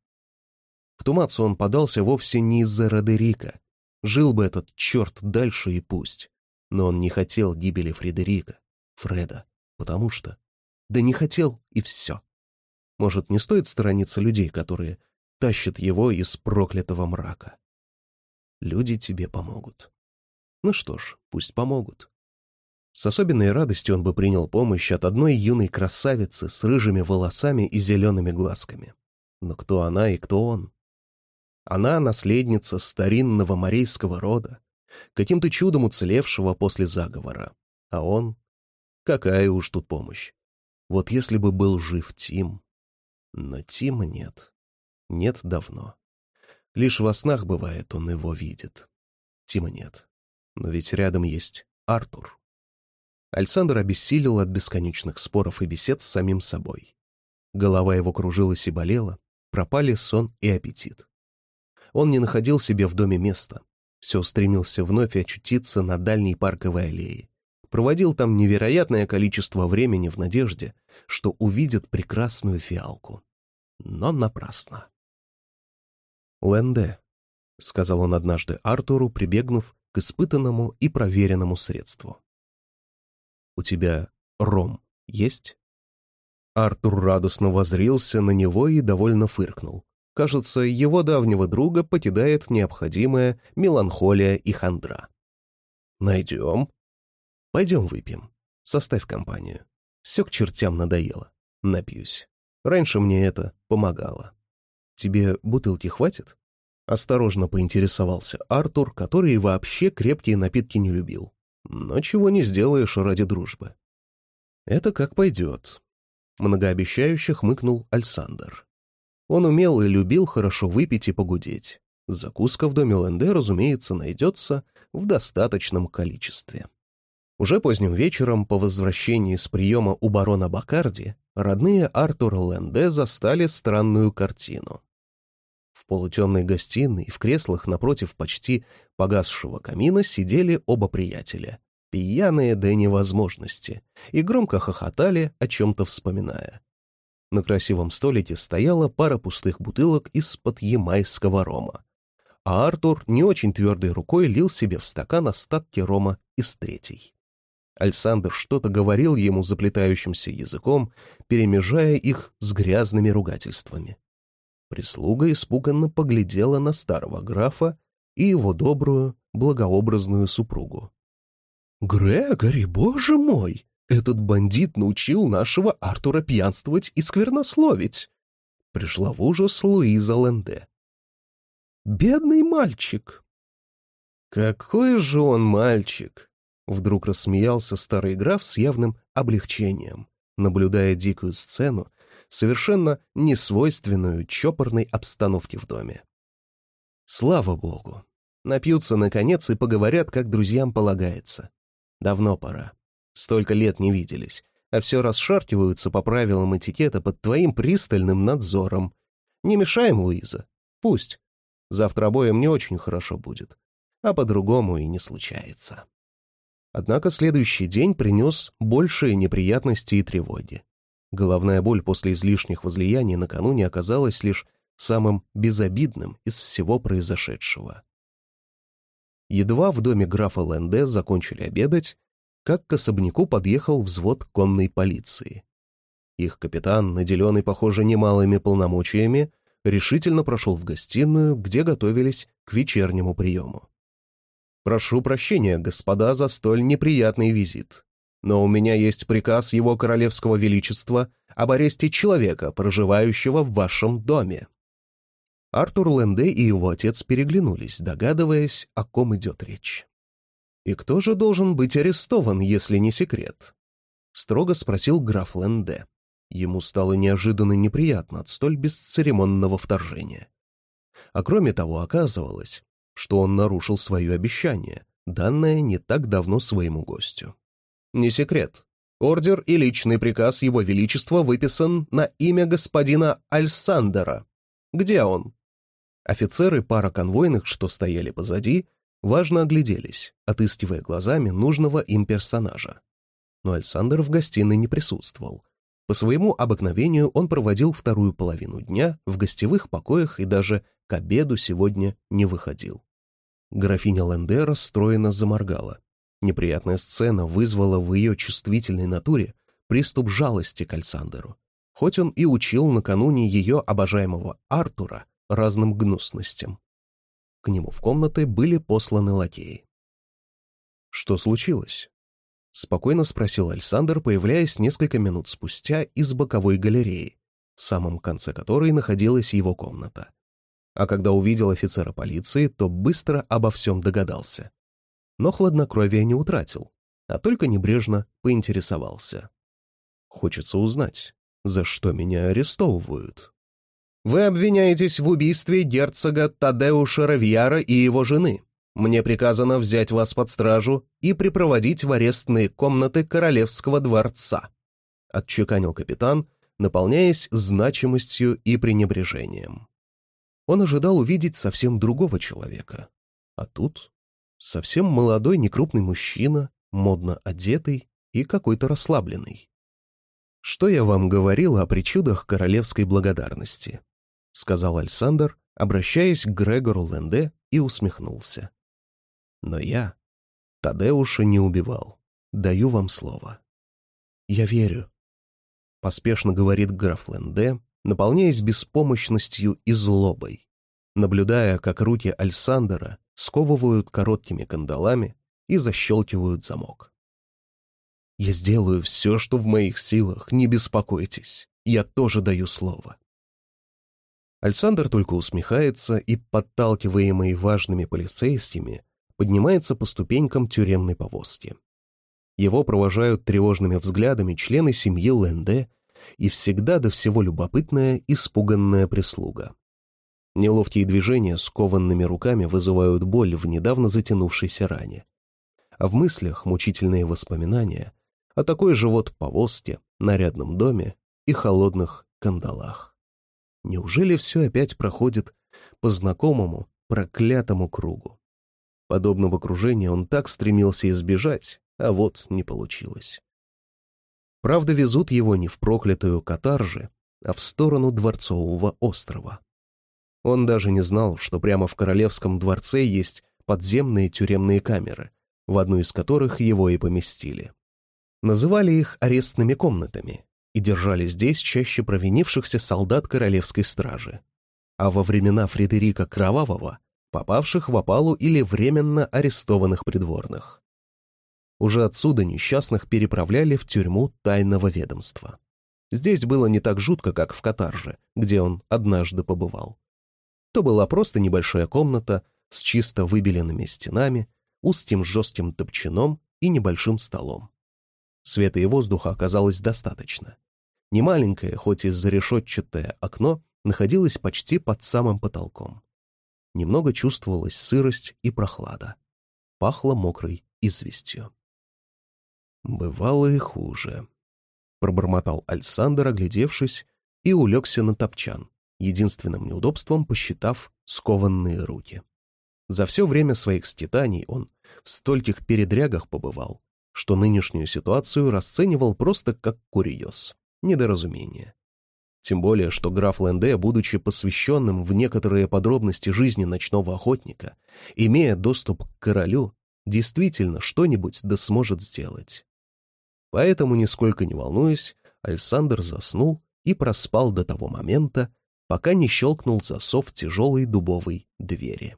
В Тумацу он подался вовсе не из-за Родерика. Жил бы этот черт дальше и пусть. Но он не хотел гибели Фредерика, Фреда, потому что... Да не хотел, и все. Может, не стоит сторониться людей, которые тащат его из проклятого мрака? Люди тебе помогут. Ну что ж, пусть помогут. С особенной радостью он бы принял помощь от одной юной красавицы с рыжими волосами и зелеными глазками. Но кто она и кто он? Она наследница старинного морейского рода, каким-то чудом уцелевшего после заговора. А он? Какая уж тут помощь. Вот если бы был жив Тим. Но Тима нет. Нет давно. Лишь во снах, бывает, он его видит. Тима нет. Но ведь рядом есть Артур. Александр обессилел от бесконечных споров и бесед с самим собой. Голова его кружилась и болела, пропали сон и аппетит. Он не находил себе в доме места, все стремился вновь очутиться на дальней парковой аллее. Проводил там невероятное количество времени в надежде, что увидит прекрасную фиалку. Но напрасно. «Ленде», — сказал он однажды Артуру, прибегнув к испытанному и проверенному средству. «У тебя ром есть?» Артур радостно воззрился на него и довольно фыркнул. Кажется, его давнего друга покидает необходимая меланхолия и хандра. «Найдем. Пойдем выпьем. Составь компанию. Все к чертям надоело. Напьюсь. Раньше мне это помогало. Тебе бутылки хватит?» Осторожно поинтересовался Артур, который вообще крепкие напитки не любил. Но чего не сделаешь ради дружбы. «Это как пойдет», — многообещающе хмыкнул Александр. Он умел и любил хорошо выпить и погудеть. Закуска в доме Ленде, разумеется, найдется в достаточном количестве. Уже поздним вечером, по возвращении с приема у барона Бакарди, родные Артура Ленде застали странную картину. В полутемной гостиной, в креслах напротив почти погасшего камина сидели оба приятеля, пьяные до невозможности, и громко хохотали, о чем-то вспоминая. На красивом столике стояла пара пустых бутылок из-под ямайского рома, а Артур не очень твердой рукой лил себе в стакан остатки рома из третьей. Александр что-то говорил ему заплетающимся языком, перемежая их с грязными ругательствами. Прислуга испуганно поглядела на старого графа и его добрую, благообразную супругу. «Грегори, боже мой! Этот бандит научил нашего Артура пьянствовать и сквернословить!» Пришла в ужас Луиза Ленде. «Бедный мальчик!» «Какой же он мальчик!» Вдруг рассмеялся старый граф с явным облегчением, наблюдая дикую сцену, совершенно несвойственную чопорной обстановке в доме. «Слава богу! Напьются, наконец, и поговорят, как друзьям полагается. Давно пора. Столько лет не виделись, а все расшаркиваются по правилам этикета под твоим пристальным надзором. Не мешаем, Луиза? Пусть. Завтра обоим не очень хорошо будет, а по-другому и не случается». Однако следующий день принес большие неприятности и тревоги. Головная боль после излишних возлияний накануне оказалась лишь самым безобидным из всего произошедшего. Едва в доме графа Ленде закончили обедать, как к особняку подъехал взвод конной полиции. Их капитан, наделенный, похоже, немалыми полномочиями, решительно прошел в гостиную, где готовились к вечернему приему. «Прошу прощения, господа, за столь неприятный визит. Но у меня есть приказ его королевского величества об аресте человека, проживающего в вашем доме». Артур Ленде и его отец переглянулись, догадываясь, о ком идет речь. «И кто же должен быть арестован, если не секрет?» — строго спросил граф Ленде. Ему стало неожиданно неприятно от столь бесцеремонного вторжения. А кроме того, оказывалось, что он нарушил свое обещание, данное не так давно своему гостю. «Не секрет. Ордер и личный приказ Его Величества выписан на имя господина Альсандера. Где он?» Офицеры пара конвойных, что стояли позади, важно огляделись, отыскивая глазами нужного им персонажа. Но Альсандер в гостиной не присутствовал. По своему обыкновению он проводил вторую половину дня в гостевых покоях и даже к обеду сегодня не выходил. Графиня Ленде расстроенно заморгала. Неприятная сцена вызвала в ее чувствительной натуре приступ жалости к Альсандеру, хоть он и учил накануне ее обожаемого Артура разным гнусностям. К нему в комнаты были посланы лакеи. «Что случилось?» — спокойно спросил Альсандер, появляясь несколько минут спустя из боковой галереи, в самом конце которой находилась его комната. А когда увидел офицера полиции, то быстро обо всем догадался. Но хладнокровие не утратил, а только небрежно поинтересовался. «Хочется узнать, за что меня арестовывают?» «Вы обвиняетесь в убийстве герцога Тадеуша Равьяра и его жены. Мне приказано взять вас под стражу и припроводить в арестные комнаты королевского дворца», — отчеканил капитан, наполняясь значимостью и пренебрежением. Он ожидал увидеть совсем другого человека. А тут совсем молодой некрупный мужчина, модно одетый и какой-то расслабленный. «Что я вам говорил о причудах королевской благодарности?» — сказал Альсандер, обращаясь к Грегору Ленде, и усмехнулся. «Но я Тадеуша не убивал. Даю вам слово». «Я верю», — поспешно говорит граф Ленде, наполняясь беспомощностью и злобой, наблюдая, как руки Альсандера сковывают короткими кандалами и защелкивают замок. «Я сделаю все, что в моих силах, не беспокойтесь, я тоже даю слово». Альсандер только усмехается и, подталкиваемый важными полицейскими, поднимается по ступенькам тюремной повозки. Его провожают тревожными взглядами члены семьи Ленде и всегда до всего любопытная, испуганная прислуга. Неловкие движения с кованными руками вызывают боль в недавно затянувшейся ране. А в мыслях мучительные воспоминания о такой же вот повозке, нарядном доме и холодных кандалах. Неужели все опять проходит по знакомому, проклятому кругу? Подобного кружения он так стремился избежать, а вот не получилось. Правда, везут его не в проклятую Катаржи, а в сторону Дворцового острова. Он даже не знал, что прямо в Королевском дворце есть подземные тюремные камеры, в одну из которых его и поместили. Называли их арестными комнатами и держали здесь чаще провинившихся солдат королевской стражи. а во времена Фредерика Кровавого попавших в опалу или временно арестованных придворных. Уже отсюда несчастных переправляли в тюрьму тайного ведомства. Здесь было не так жутко, как в Катарже, где он однажды побывал. То была просто небольшая комната с чисто выбеленными стенами, узким жестким топчаном и небольшим столом. Света и воздуха оказалось достаточно. Немаленькое, хоть и зарешетчатое окно, находилось почти под самым потолком. Немного чувствовалась сырость и прохлада. Пахло мокрой известью. «Бывало и хуже», — пробормотал Альсандр, оглядевшись, и улегся на топчан, единственным неудобством посчитав скованные руки. За все время своих скитаний он в стольких передрягах побывал, что нынешнюю ситуацию расценивал просто как курьез, недоразумение. Тем более, что граф Ленде, будучи посвященным в некоторые подробности жизни ночного охотника, имея доступ к королю, действительно что-нибудь да сможет сделать. Поэтому, нисколько не волнуясь, Альсандр заснул и проспал до того момента, пока не щелкнул засов тяжелой дубовой двери.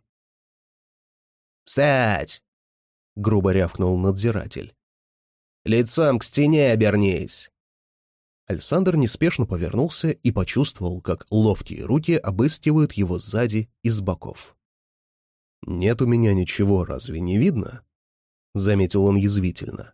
«Встать!» — грубо рявкнул надзиратель. «Лицом к стене обернись!» Альсандр неспешно повернулся и почувствовал, как ловкие руки обыскивают его сзади и с боков. «Нет у меня ничего, разве не видно?» — заметил он язвительно.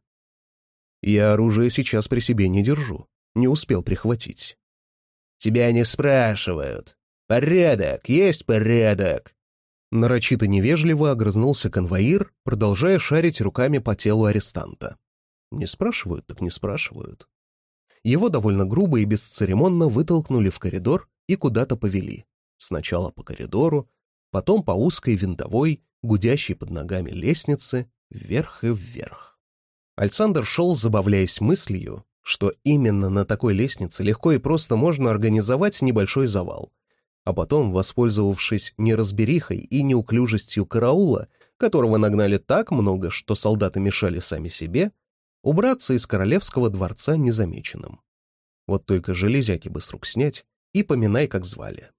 «Я оружие сейчас при себе не держу, не успел прихватить». «Тебя не спрашивают. Порядок, есть порядок!» Нарочито невежливо огрызнулся конвоир, продолжая шарить руками по телу арестанта. Не спрашивают, так не спрашивают. Его довольно грубо и бесцеремонно вытолкнули в коридор и куда-то повели. Сначала по коридору, потом по узкой винтовой, гудящей под ногами лестнице, вверх и вверх. Альсандр шел, забавляясь мыслью, что именно на такой лестнице легко и просто можно организовать небольшой завал, а потом, воспользовавшись неразберихой и неуклюжестью караула, которого нагнали так много, что солдаты мешали сами себе, убраться из королевского дворца незамеченным. Вот только железяки бы с рук снять и поминай, как звали.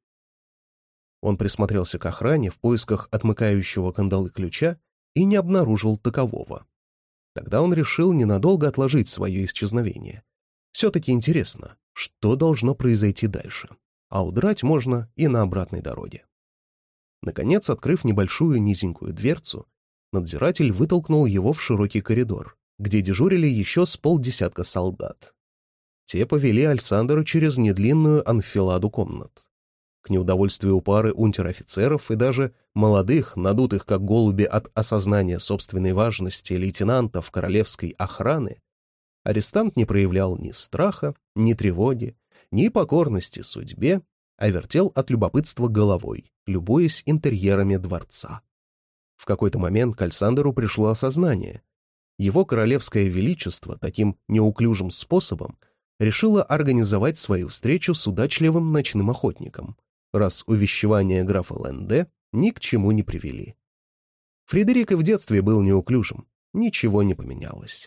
Он присмотрелся к охране в поисках отмыкающего кандалы ключа и не обнаружил такового. Тогда он решил ненадолго отложить свое исчезновение. Все-таки интересно, что должно произойти дальше, а удрать можно и на обратной дороге. Наконец, открыв небольшую низенькую дверцу, надзиратель вытолкнул его в широкий коридор, где дежурили еще с полдесятка солдат. Те повели Альсандра через недлинную анфиладу комнат. К неудовольствию пары унтер-офицеров и даже молодых, надутых как голуби от осознания собственной важности лейтенантов королевской охраны, арестант не проявлял ни страха, ни тревоги, ни покорности судьбе, а вертел от любопытства головой, любуясь интерьерами дворца. В какой-то момент к Альсандеру пришло осознание. Его королевское величество таким неуклюжим способом решило организовать свою встречу с удачливым ночным охотником, раз увещевания графа Ленде ни к чему не привели. Фредерик и в детстве был неуклюжим, ничего не поменялось.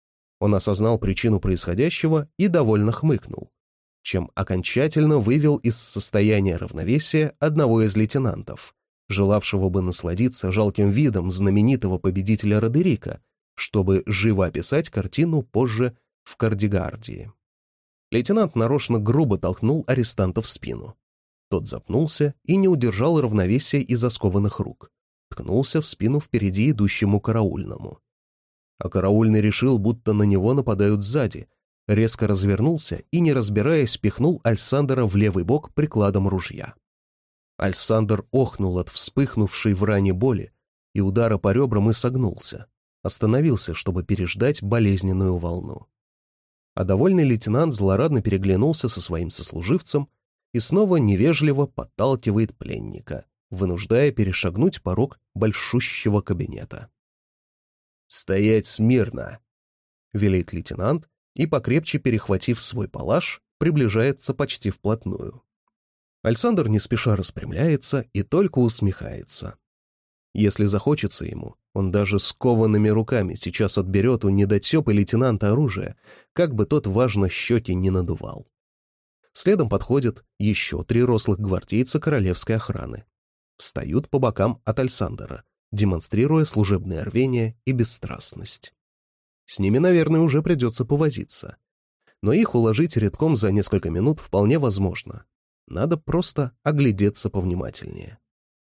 Он осознал причину происходящего и довольно хмыкнул, чем окончательно вывел из состояния равновесия одного из лейтенантов, желавшего бы насладиться жалким видом знаменитого победителя Родерика, чтобы живо описать картину позже в Кардигардии. Лейтенант нарочно грубо толкнул арестанта в спину. Тот запнулся и не удержал равновесия из-за скованных рук. Ткнулся в спину впереди идущему караульному. А караульный решил, будто на него нападают сзади, резко развернулся и, не разбираясь, пихнул Альсандра в левый бок прикладом ружья. Альсандр охнул от вспыхнувшей в ране боли и удара по ребрам и согнулся. Остановился, чтобы переждать болезненную волну. А довольный лейтенант злорадно переглянулся со своим сослуживцем и снова невежливо подталкивает пленника, вынуждая перешагнуть порог большущего кабинета. «Стоять смирно!» — велит лейтенант и, покрепче перехватив свой палаш, приближается почти вплотную. Альсандр не спеша распрямляется и только усмехается. Если захочется ему, он даже скованными руками сейчас отберет у недотепы лейтенанта оружие, как бы тот важно щеки не надувал. Следом подходят еще три рослых гвардейца королевской охраны. Встают по бокам от Альсандера, демонстрируя служебное рвение и бесстрастность. С ними, наверное, уже придется повозиться. Но их уложить рядком за несколько минут вполне возможно. Надо просто оглядеться повнимательнее.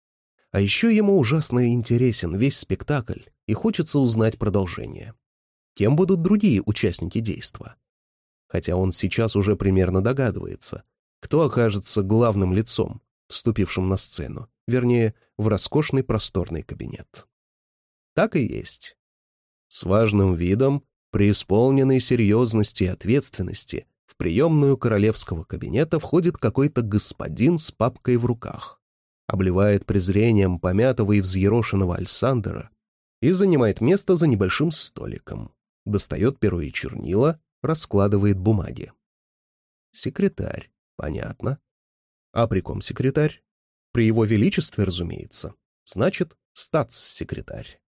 А еще ему ужасно интересен весь спектакль, и хочется узнать продолжение. Кем будут другие участники действа? Хотя он сейчас уже примерно догадывается, кто окажется главным лицом, вступившим на сцену, вернее, в роскошный просторный кабинет. Так и есть. С важным видом, преисполненной серьезности и ответственности, в приемную королевского кабинета входит какой-то господин с папкой в руках, обливает презрением помятого и взъерошенного Альсандера и занимает место за небольшим столиком, достает перо и чернила, раскладывает бумаги. Секретарь, понятно. А при ком секретарь? При его величестве, разумеется. Значит, статс-секретарь.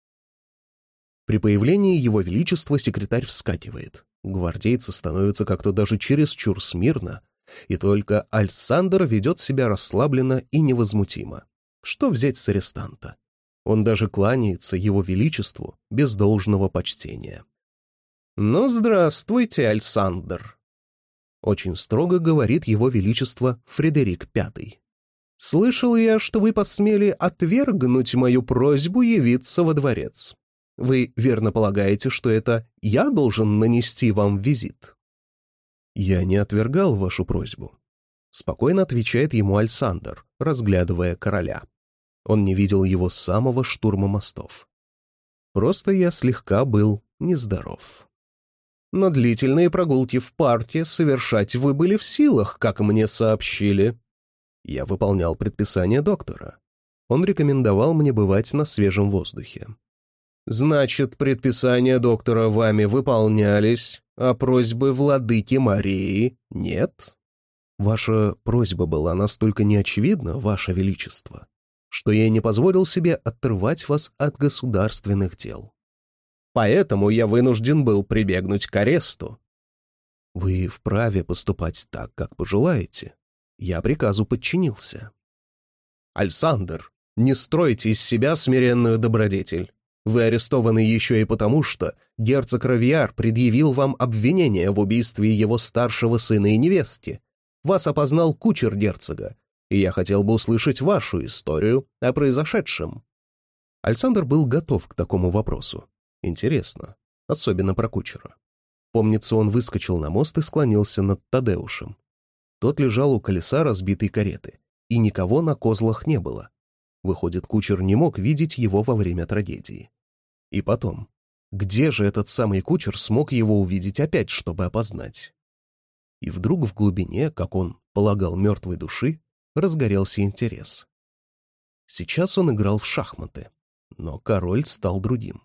При появлении его величества секретарь вскакивает. Гвардейцы становятся как-то даже чересчур смирно, и только Альсандер ведет себя расслабленно и невозмутимо. Что взять с арестанта? Он даже кланяется его величеству без должного почтения. «Ну, здравствуйте, Альсандер», — очень строго говорит его величество Фредерик Пятый. «Слышал я, что вы посмели отвергнуть мою просьбу явиться во дворец. Вы верно полагаете, что это я должен нанести вам визит?» «Я не отвергал вашу просьбу», — спокойно отвечает ему Альсандер, разглядывая короля. Он не видел его с самого штурма мостов. «Просто я слегка был нездоров. Но длительные прогулки в парке совершать вы были в силах, как мне сообщили. Я выполнял предписание доктора. Он рекомендовал мне бывать на свежем воздухе». «Значит, предписания доктора вами выполнялись, а просьбы владыки Марии нет?» «Ваша просьба была настолько неочевидна, ваше величество, что я не позволил себе отрывать вас от государственных дел. Поэтому я вынужден был прибегнуть к аресту». «Вы вправе поступать так, как пожелаете. Я приказу подчинился». «Альсандер, не стройте из себя смиренную добродетель. Вы арестованы еще и потому, что герцог Равьяр предъявил вам обвинение в убийстве его старшего сына и невестки. Вас опознал кучер герцога, и я хотел бы услышать вашу историю о произошедшем». Альсандер был готов к такому вопросу. Интересно, особенно про кучера. Помнится, он выскочил на мост и склонился над Тадеушем. Тот лежал у колеса разбитой кареты, и никого на козлах не было. Выходит, кучер не мог видеть его во время трагедии. И потом, где же этот самый кучер смог его увидеть опять, чтобы опознать? И вдруг в глубине, как он полагал, мертвой души, разгорелся интерес. Сейчас он играл в шахматы, но король стал другим.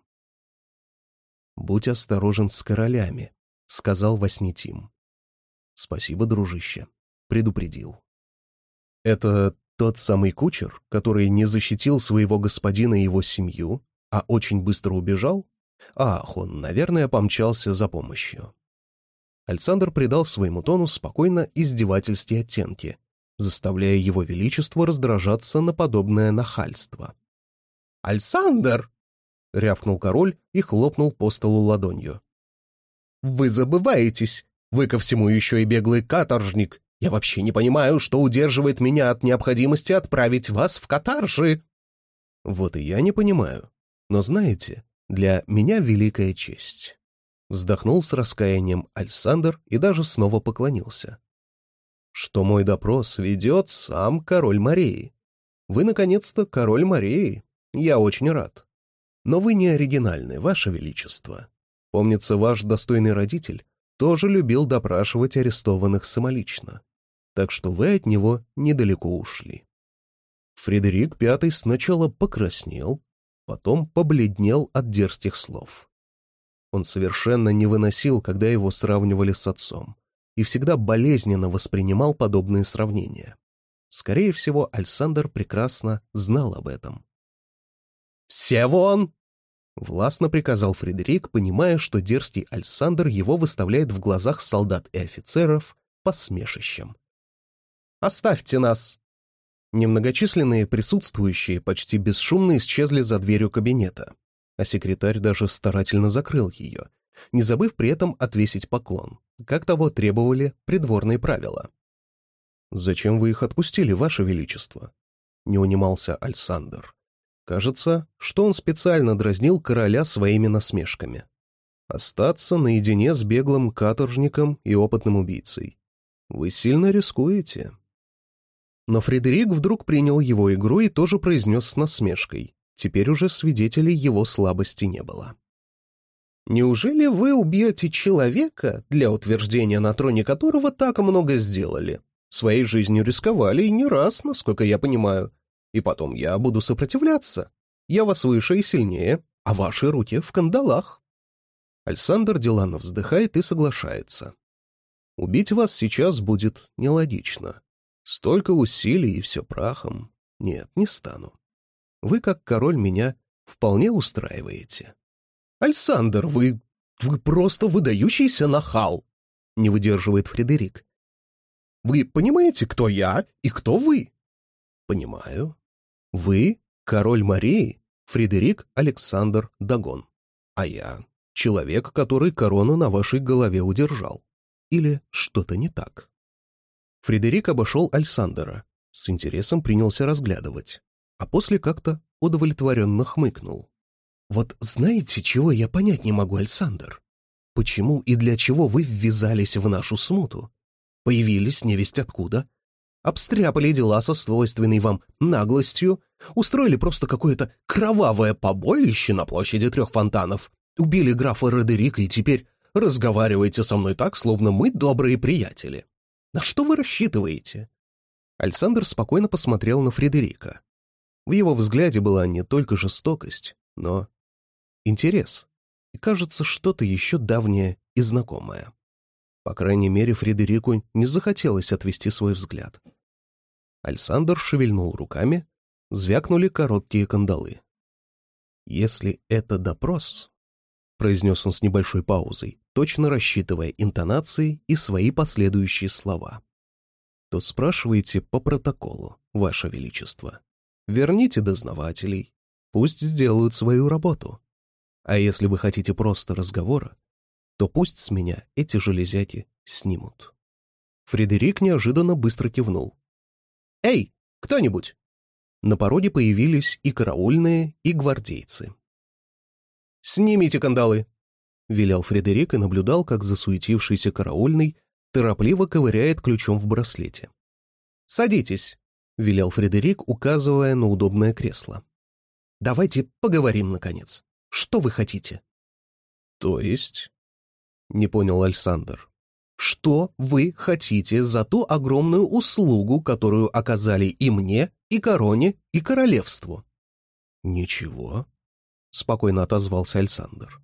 «Будь осторожен с королями», — сказал во сне Тим. «Спасибо, дружище», — предупредил. «Это тот самый кучер, который не защитил своего господина и его семью, а очень быстро убежал? Ах, он, наверное, помчался за помощью». Альсандер придал своему тону спокойно издевательские оттенки, заставляя его величество раздражаться на подобное нахальство. «Альсандер!» — рявкнул король и хлопнул по столу ладонью. «Вы забываетесь! Вы ко всему еще и беглый каторжник! Я вообще не понимаю, что удерживает меня от необходимости отправить вас в каторжи!» «Вот и я не понимаю. Но знаете, для меня великая честь». Вздохнул с раскаянием Альсандер и даже снова поклонился. «Что мой допрос ведет сам король Мореи. Вы, наконец-то, король Мореи. Я очень рад. Но вы не оригинальны, ваше величество. Помнится, ваш достойный родитель тоже любил допрашивать арестованных самолично. Так что вы от него недалеко ушли». Фредерик Пятый сначала покраснел, потом побледнел от дерзких слов. Он совершенно не выносил, когда его сравнивали с отцом, и всегда болезненно воспринимал подобные сравнения. Скорее всего, Альсандер прекрасно знал об этом. «Все вон!» — властно приказал Фредерик, понимая, что дерзкий Альсандер его выставляет в глазах солдат и офицеров посмешищем. Оставьте нас!» Немногочисленные присутствующие почти бесшумно исчезли за дверью кабинета, а секретарь даже старательно закрыл ее, не забыв при этом отвесить поклон, как того требовали придворные правила. «Зачем вы их отпустили, Ваше Величество?» — не унимался Альсандр. Кажется, что он специально дразнил короля своими насмешками. «Остаться наедине с беглым каторжником и опытным убийцей. Вы сильно рискуете». Но Фредерик вдруг принял его игру и тоже произнес с насмешкой. Теперь уже свидетелей его слабости не было. «Неужели вы убьете человека, для утверждения на троне которого так много сделали? Своей жизнью рисковали и не раз, насколько я понимаю. И потом я буду сопротивляться. Я вас выше и сильнее, а ваши руки в кандалах». Альсандр деланно вздыхает и соглашается. «Убить вас сейчас будет нелогично. Столько усилий и все прахом. Нет, не стану. Вы, как король, меня вполне устраиваете». «Альсандр, вы... вы просто выдающийся нахал!» — не выдерживает Фредерик. «Вы понимаете, кто я и кто вы?» «Понимаю. Вы — король Марии, Фредерик Александр Дагон. А я — человек, который корону на вашей голове удержал. Или что-то не так?» Фредерик обошел Альсандера, с интересом принялся разглядывать, а после как-то удовлетворенно хмыкнул. «Вот знаете, чего я понять не могу, Альсандр? Почему и для чего вы ввязались в нашу смуту? Появились невесть откуда, обстряпали дела со свойственной вам наглостью, устроили просто какое-то кровавое побоище на площади трех фонтанов, убили графа Родерика и теперь разговариваете со мной так, словно мы добрые приятели. На что вы рассчитываете?» Альсандр спокойно посмотрел на Фредерика. В его взгляде была не только жестокость, но интерес, и, кажется, что-то еще давнее и знакомое. По крайней мере, Фредерику не захотелось отвести свой взгляд. Альсандр шевельнул руками, звякнули короткие кандалы. «Если это допрос», — произнес он с небольшой паузой, точно рассчитывая интонации и свои последующие слова, «то спрашивайте по протоколу, Ваше Величество. Верните дознавателей, пусть сделают свою работу. А если вы хотите просто разговора, то пусть с меня эти железяки снимут». Фредерик неожиданно быстро кивнул. «Эй, кто-нибудь!» На пороге появились и караульные, и гвардейцы. «Снимите кандалы!» — велел Фредерик и наблюдал, как засуетившийся караульный торопливо ковыряет ключом в браслете. «Садитесь!» — велел Фредерик, указывая на удобное кресло. «Давайте поговорим, наконец. Что вы хотите?» «То есть?» — не понял Альсандр. «Что вы хотите за ту огромную услугу, которую оказали и мне, и короне, и королевству?» «Ничего», — спокойно отозвался Альсандр.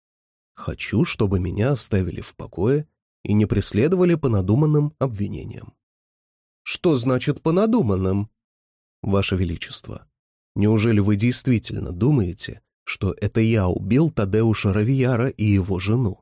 «Хочу, чтобы меня оставили в покое и не преследовали по надуманным обвинениям». «Что значит по надуманным?» «Ваше Величество, неужели вы действительно думаете, что это я убил Тадеуша Равияра и его жену?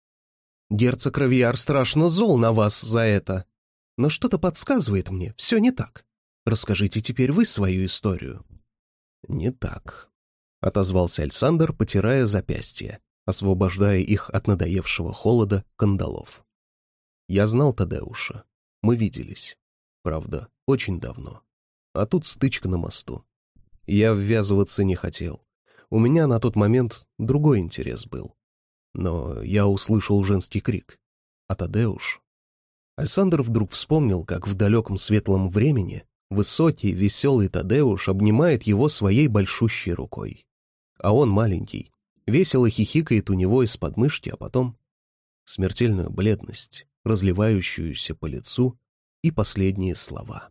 Герцог Равияр страшно зол на вас за это, но что-то подсказывает мне, все не так. Расскажите теперь вы свою историю». «Не так», — отозвался Альсандр, потирая запястья, освобождая их от надоевшего холода кандалов. «Я знал Тадеуша. Мы виделись. Правда, очень давно. А тут стычка на мосту. Я ввязываться не хотел. У меня на тот момент другой интерес был. Но я услышал женский крик. А Тадеуш...» Альсандр вдруг вспомнил, как в далеком светлом времени высокий, веселый Тадеуш обнимает его своей большущей рукой. А он маленький, весело хихикает у него из подмышки, а потом смертельную бледность, разливающуюся по лицу, и последние слова.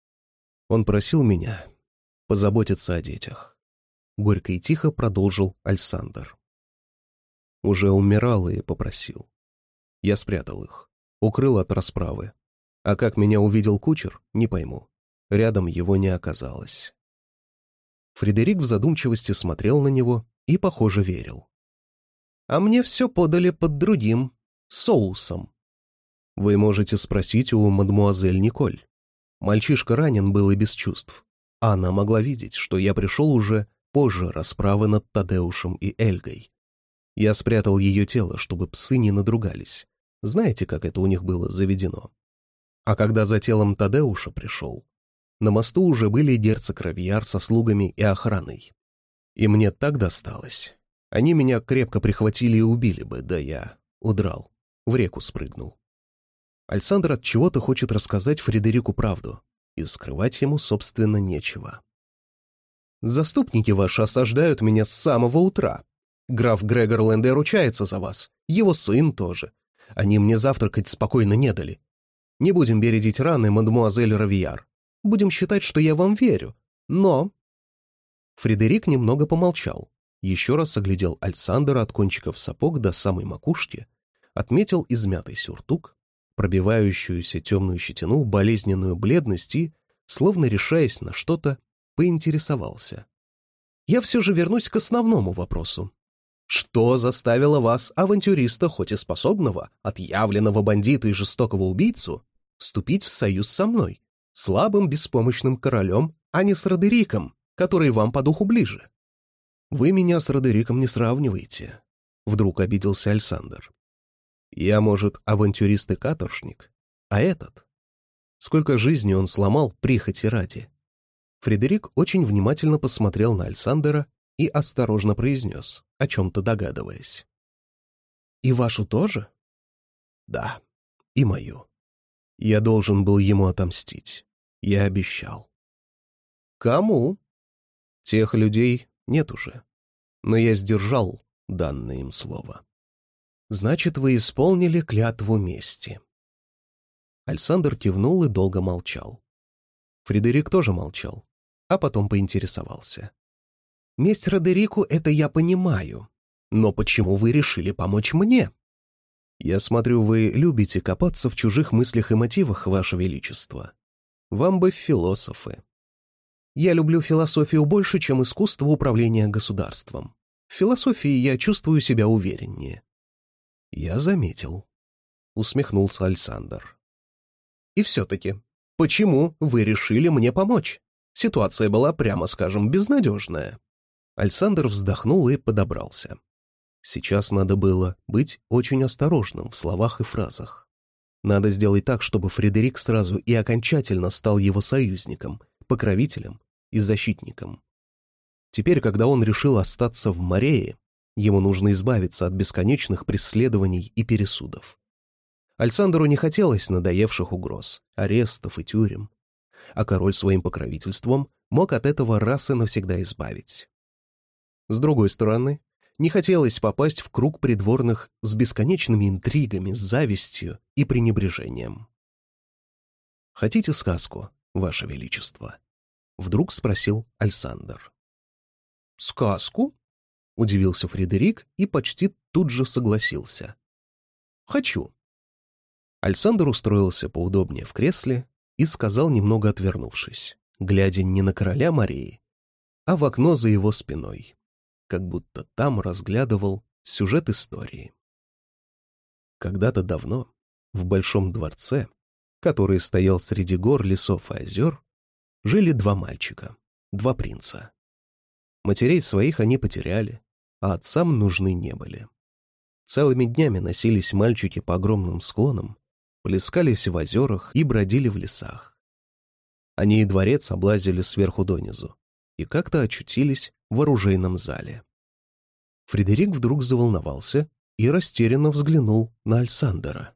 «Он просил меня позаботиться о детях», — горько и тихо продолжил Альсандр. «Уже умирал и попросил. Я спрятал их, укрыл от расправы. А как меня увидел кучер, не пойму. Рядом его не оказалось». Фредерик в задумчивости смотрел на него и, похоже, верил. «А мне все подали под другим соусом». «Вы можете спросить у мадмуазель Николь», Мальчишка ранен был и без чувств, а она могла видеть, что я пришел уже позже расправы над Тадеушем и Эльгой. Я спрятал ее тело, чтобы псы не надругались. Знаете, как это у них было заведено? А когда за телом Тадеуша пришел, на мосту уже были герцог Равьяр со слугами и охраной. И мне так досталось. Они меня крепко прихватили и убили бы, да я удрал, в реку спрыгнул. Альсандр от чего-то хочет рассказать Фредерику правду, и скрывать ему, собственно, нечего. «Заступники ваши осаждают меня с самого утра. Граф Грегор Ленде ручается за вас, его сын тоже. Они мне завтракать спокойно не дали. Не будем бередить раны, мадемуазель Равьяр. Будем считать, что я вам верю. Но...» Фредерик немного помолчал, еще раз оглядел Альсандра от кончиков сапог до самой макушки, отметил измятый сюртук, пробивающуюся темную щетину, болезненную бледность и, словно решаясь на что-то, поинтересовался. «Я все же вернусь к основному вопросу. Что заставило вас, авантюриста, хоть и способного, отъявленного бандита и жестокого убийцу, вступить в союз со мной, слабым беспомощным королем, а не с Родериком, который вам по духу ближе?» «Вы меня с Родериком не сравниваете», — вдруг обиделся Альсандр. «Я, может, авантюрист и каторжник, а этот? Сколько жизней он сломал прихоти ради». Фредерик очень внимательно посмотрел на Альсандера и осторожно произнес, о чем-то догадываясь. «И вашу тоже?» «Да, и мою. Я должен был ему отомстить. Я обещал». «Кому?» «Тех людей нет уже. Но я сдержал данное им слово». «Значит, вы исполнили клятву мести». Альсандр кивнул и долго молчал. Фредерик тоже молчал, а потом поинтересовался. «Месть Родерику — это я понимаю. Но почему вы решили помочь мне?» «Я смотрю, вы любите копаться в чужих мыслях и мотивах, Ваше Величество. Вам бы в философы». «Я люблю философию больше, чем искусство управления государством. В философии я чувствую себя увереннее». «Я заметил», — усмехнулся Альсандр. «И все-таки, почему вы решили мне помочь? Ситуация была, прямо скажем, безнадежная». Альсандр вздохнул и подобрался. Сейчас надо было быть очень осторожным в словах и фразах. Надо сделать так, чтобы Фредерик сразу и окончательно стал его союзником, покровителем и защитником. Теперь, когда он решил остаться в Морее, ему нужно избавиться от бесконечных преследований и пересудов. Альсандру не хотелось надоевших угроз, арестов и тюрем, а король своим покровительством мог от этого раз и навсегда избавить. С другой стороны, не хотелось попасть в круг придворных с бесконечными интригами, завистью и пренебрежением. «Хотите сказку, Ваше Величество?» — вдруг спросил Альсандр. «Сказку?» — удивился Фредерик и почти тут же согласился. «Хочу». Альсандр устроился поудобнее в кресле и сказал, немного отвернувшись, глядя не на короля Мории, а в окно за его спиной, как будто там разглядывал сюжет истории. Когда-то давно, в большом дворце, который стоял среди гор, лесов и озер, жили два мальчика, два принца. Матерей своих они потеряли, а отцам нужны не были. Целыми днями носились мальчики по огромным склонам, плескались в озерах и бродили в лесах. Они и дворец облазили сверху донизу и как-то очутились в оружейном зале. Фредерик вдруг заволновался и растерянно взглянул на Альсандера.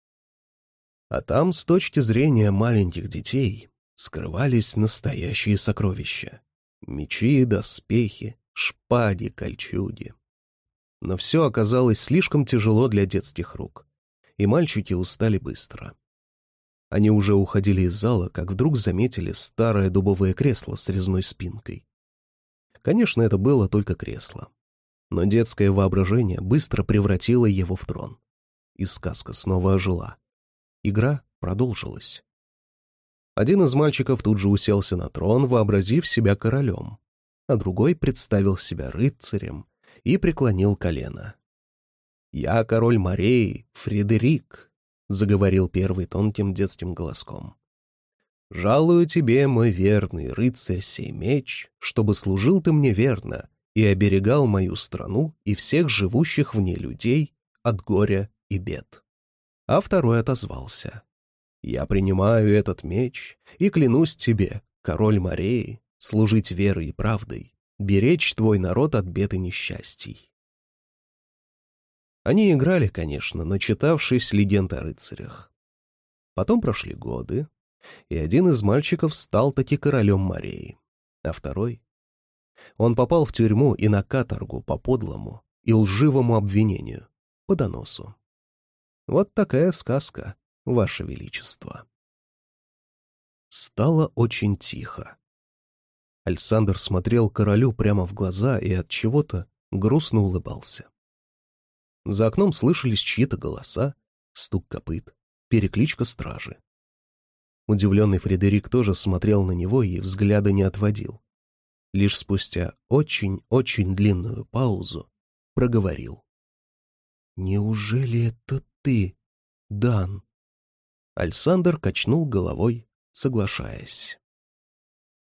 А там, с точки зрения маленьких детей, скрывались настоящие сокровища. Мечи, доспехи, шпаги, кольчуги. Но все оказалось слишком тяжело для детских рук, и мальчики устали быстро. Они уже уходили из зала, как вдруг заметили старое дубовое кресло с резной спинкой. Конечно, это было только кресло, но детское воображение быстро превратило его в трон, и сказка снова ожила. Игра продолжилась. Один из мальчиков тут же уселся на трон, вообразив себя королем, а другой представил себя рыцарем и преклонил колено. «Я король Морей, Фредерик», — заговорил первый тонким детским голоском. «Жалую тебе, мой верный рыцарь, сей меч, чтобы служил ты мне верно и оберегал мою страну и всех живущих в ней людей от горя и бед». А второй отозвался: «Я принимаю этот меч и клянусь тебе, король морей, служить верой и правдой, беречь твой народ от бед и несчастий». Они играли, конечно, начитавшись легенд о рыцарях. Потом прошли годы, и один из мальчиков стал таки королем морей, а второй... Он попал в тюрьму и на каторгу по подлому и лживому обвинению, по доносу. Вот такая сказка, Ваше Величество. Стало очень тихо. Альсандр смотрел королю прямо в глаза и от чего-то грустно улыбался. За окном слышались чьи-то голоса, стук копыт, перекличка стражи. Удивленный Фредерик тоже смотрел на него и взгляда не отводил. Лишь спустя очень-очень длинную паузу проговорил: «Неужели это ты, Дан?» Альсандр качнул головой, соглашаясь.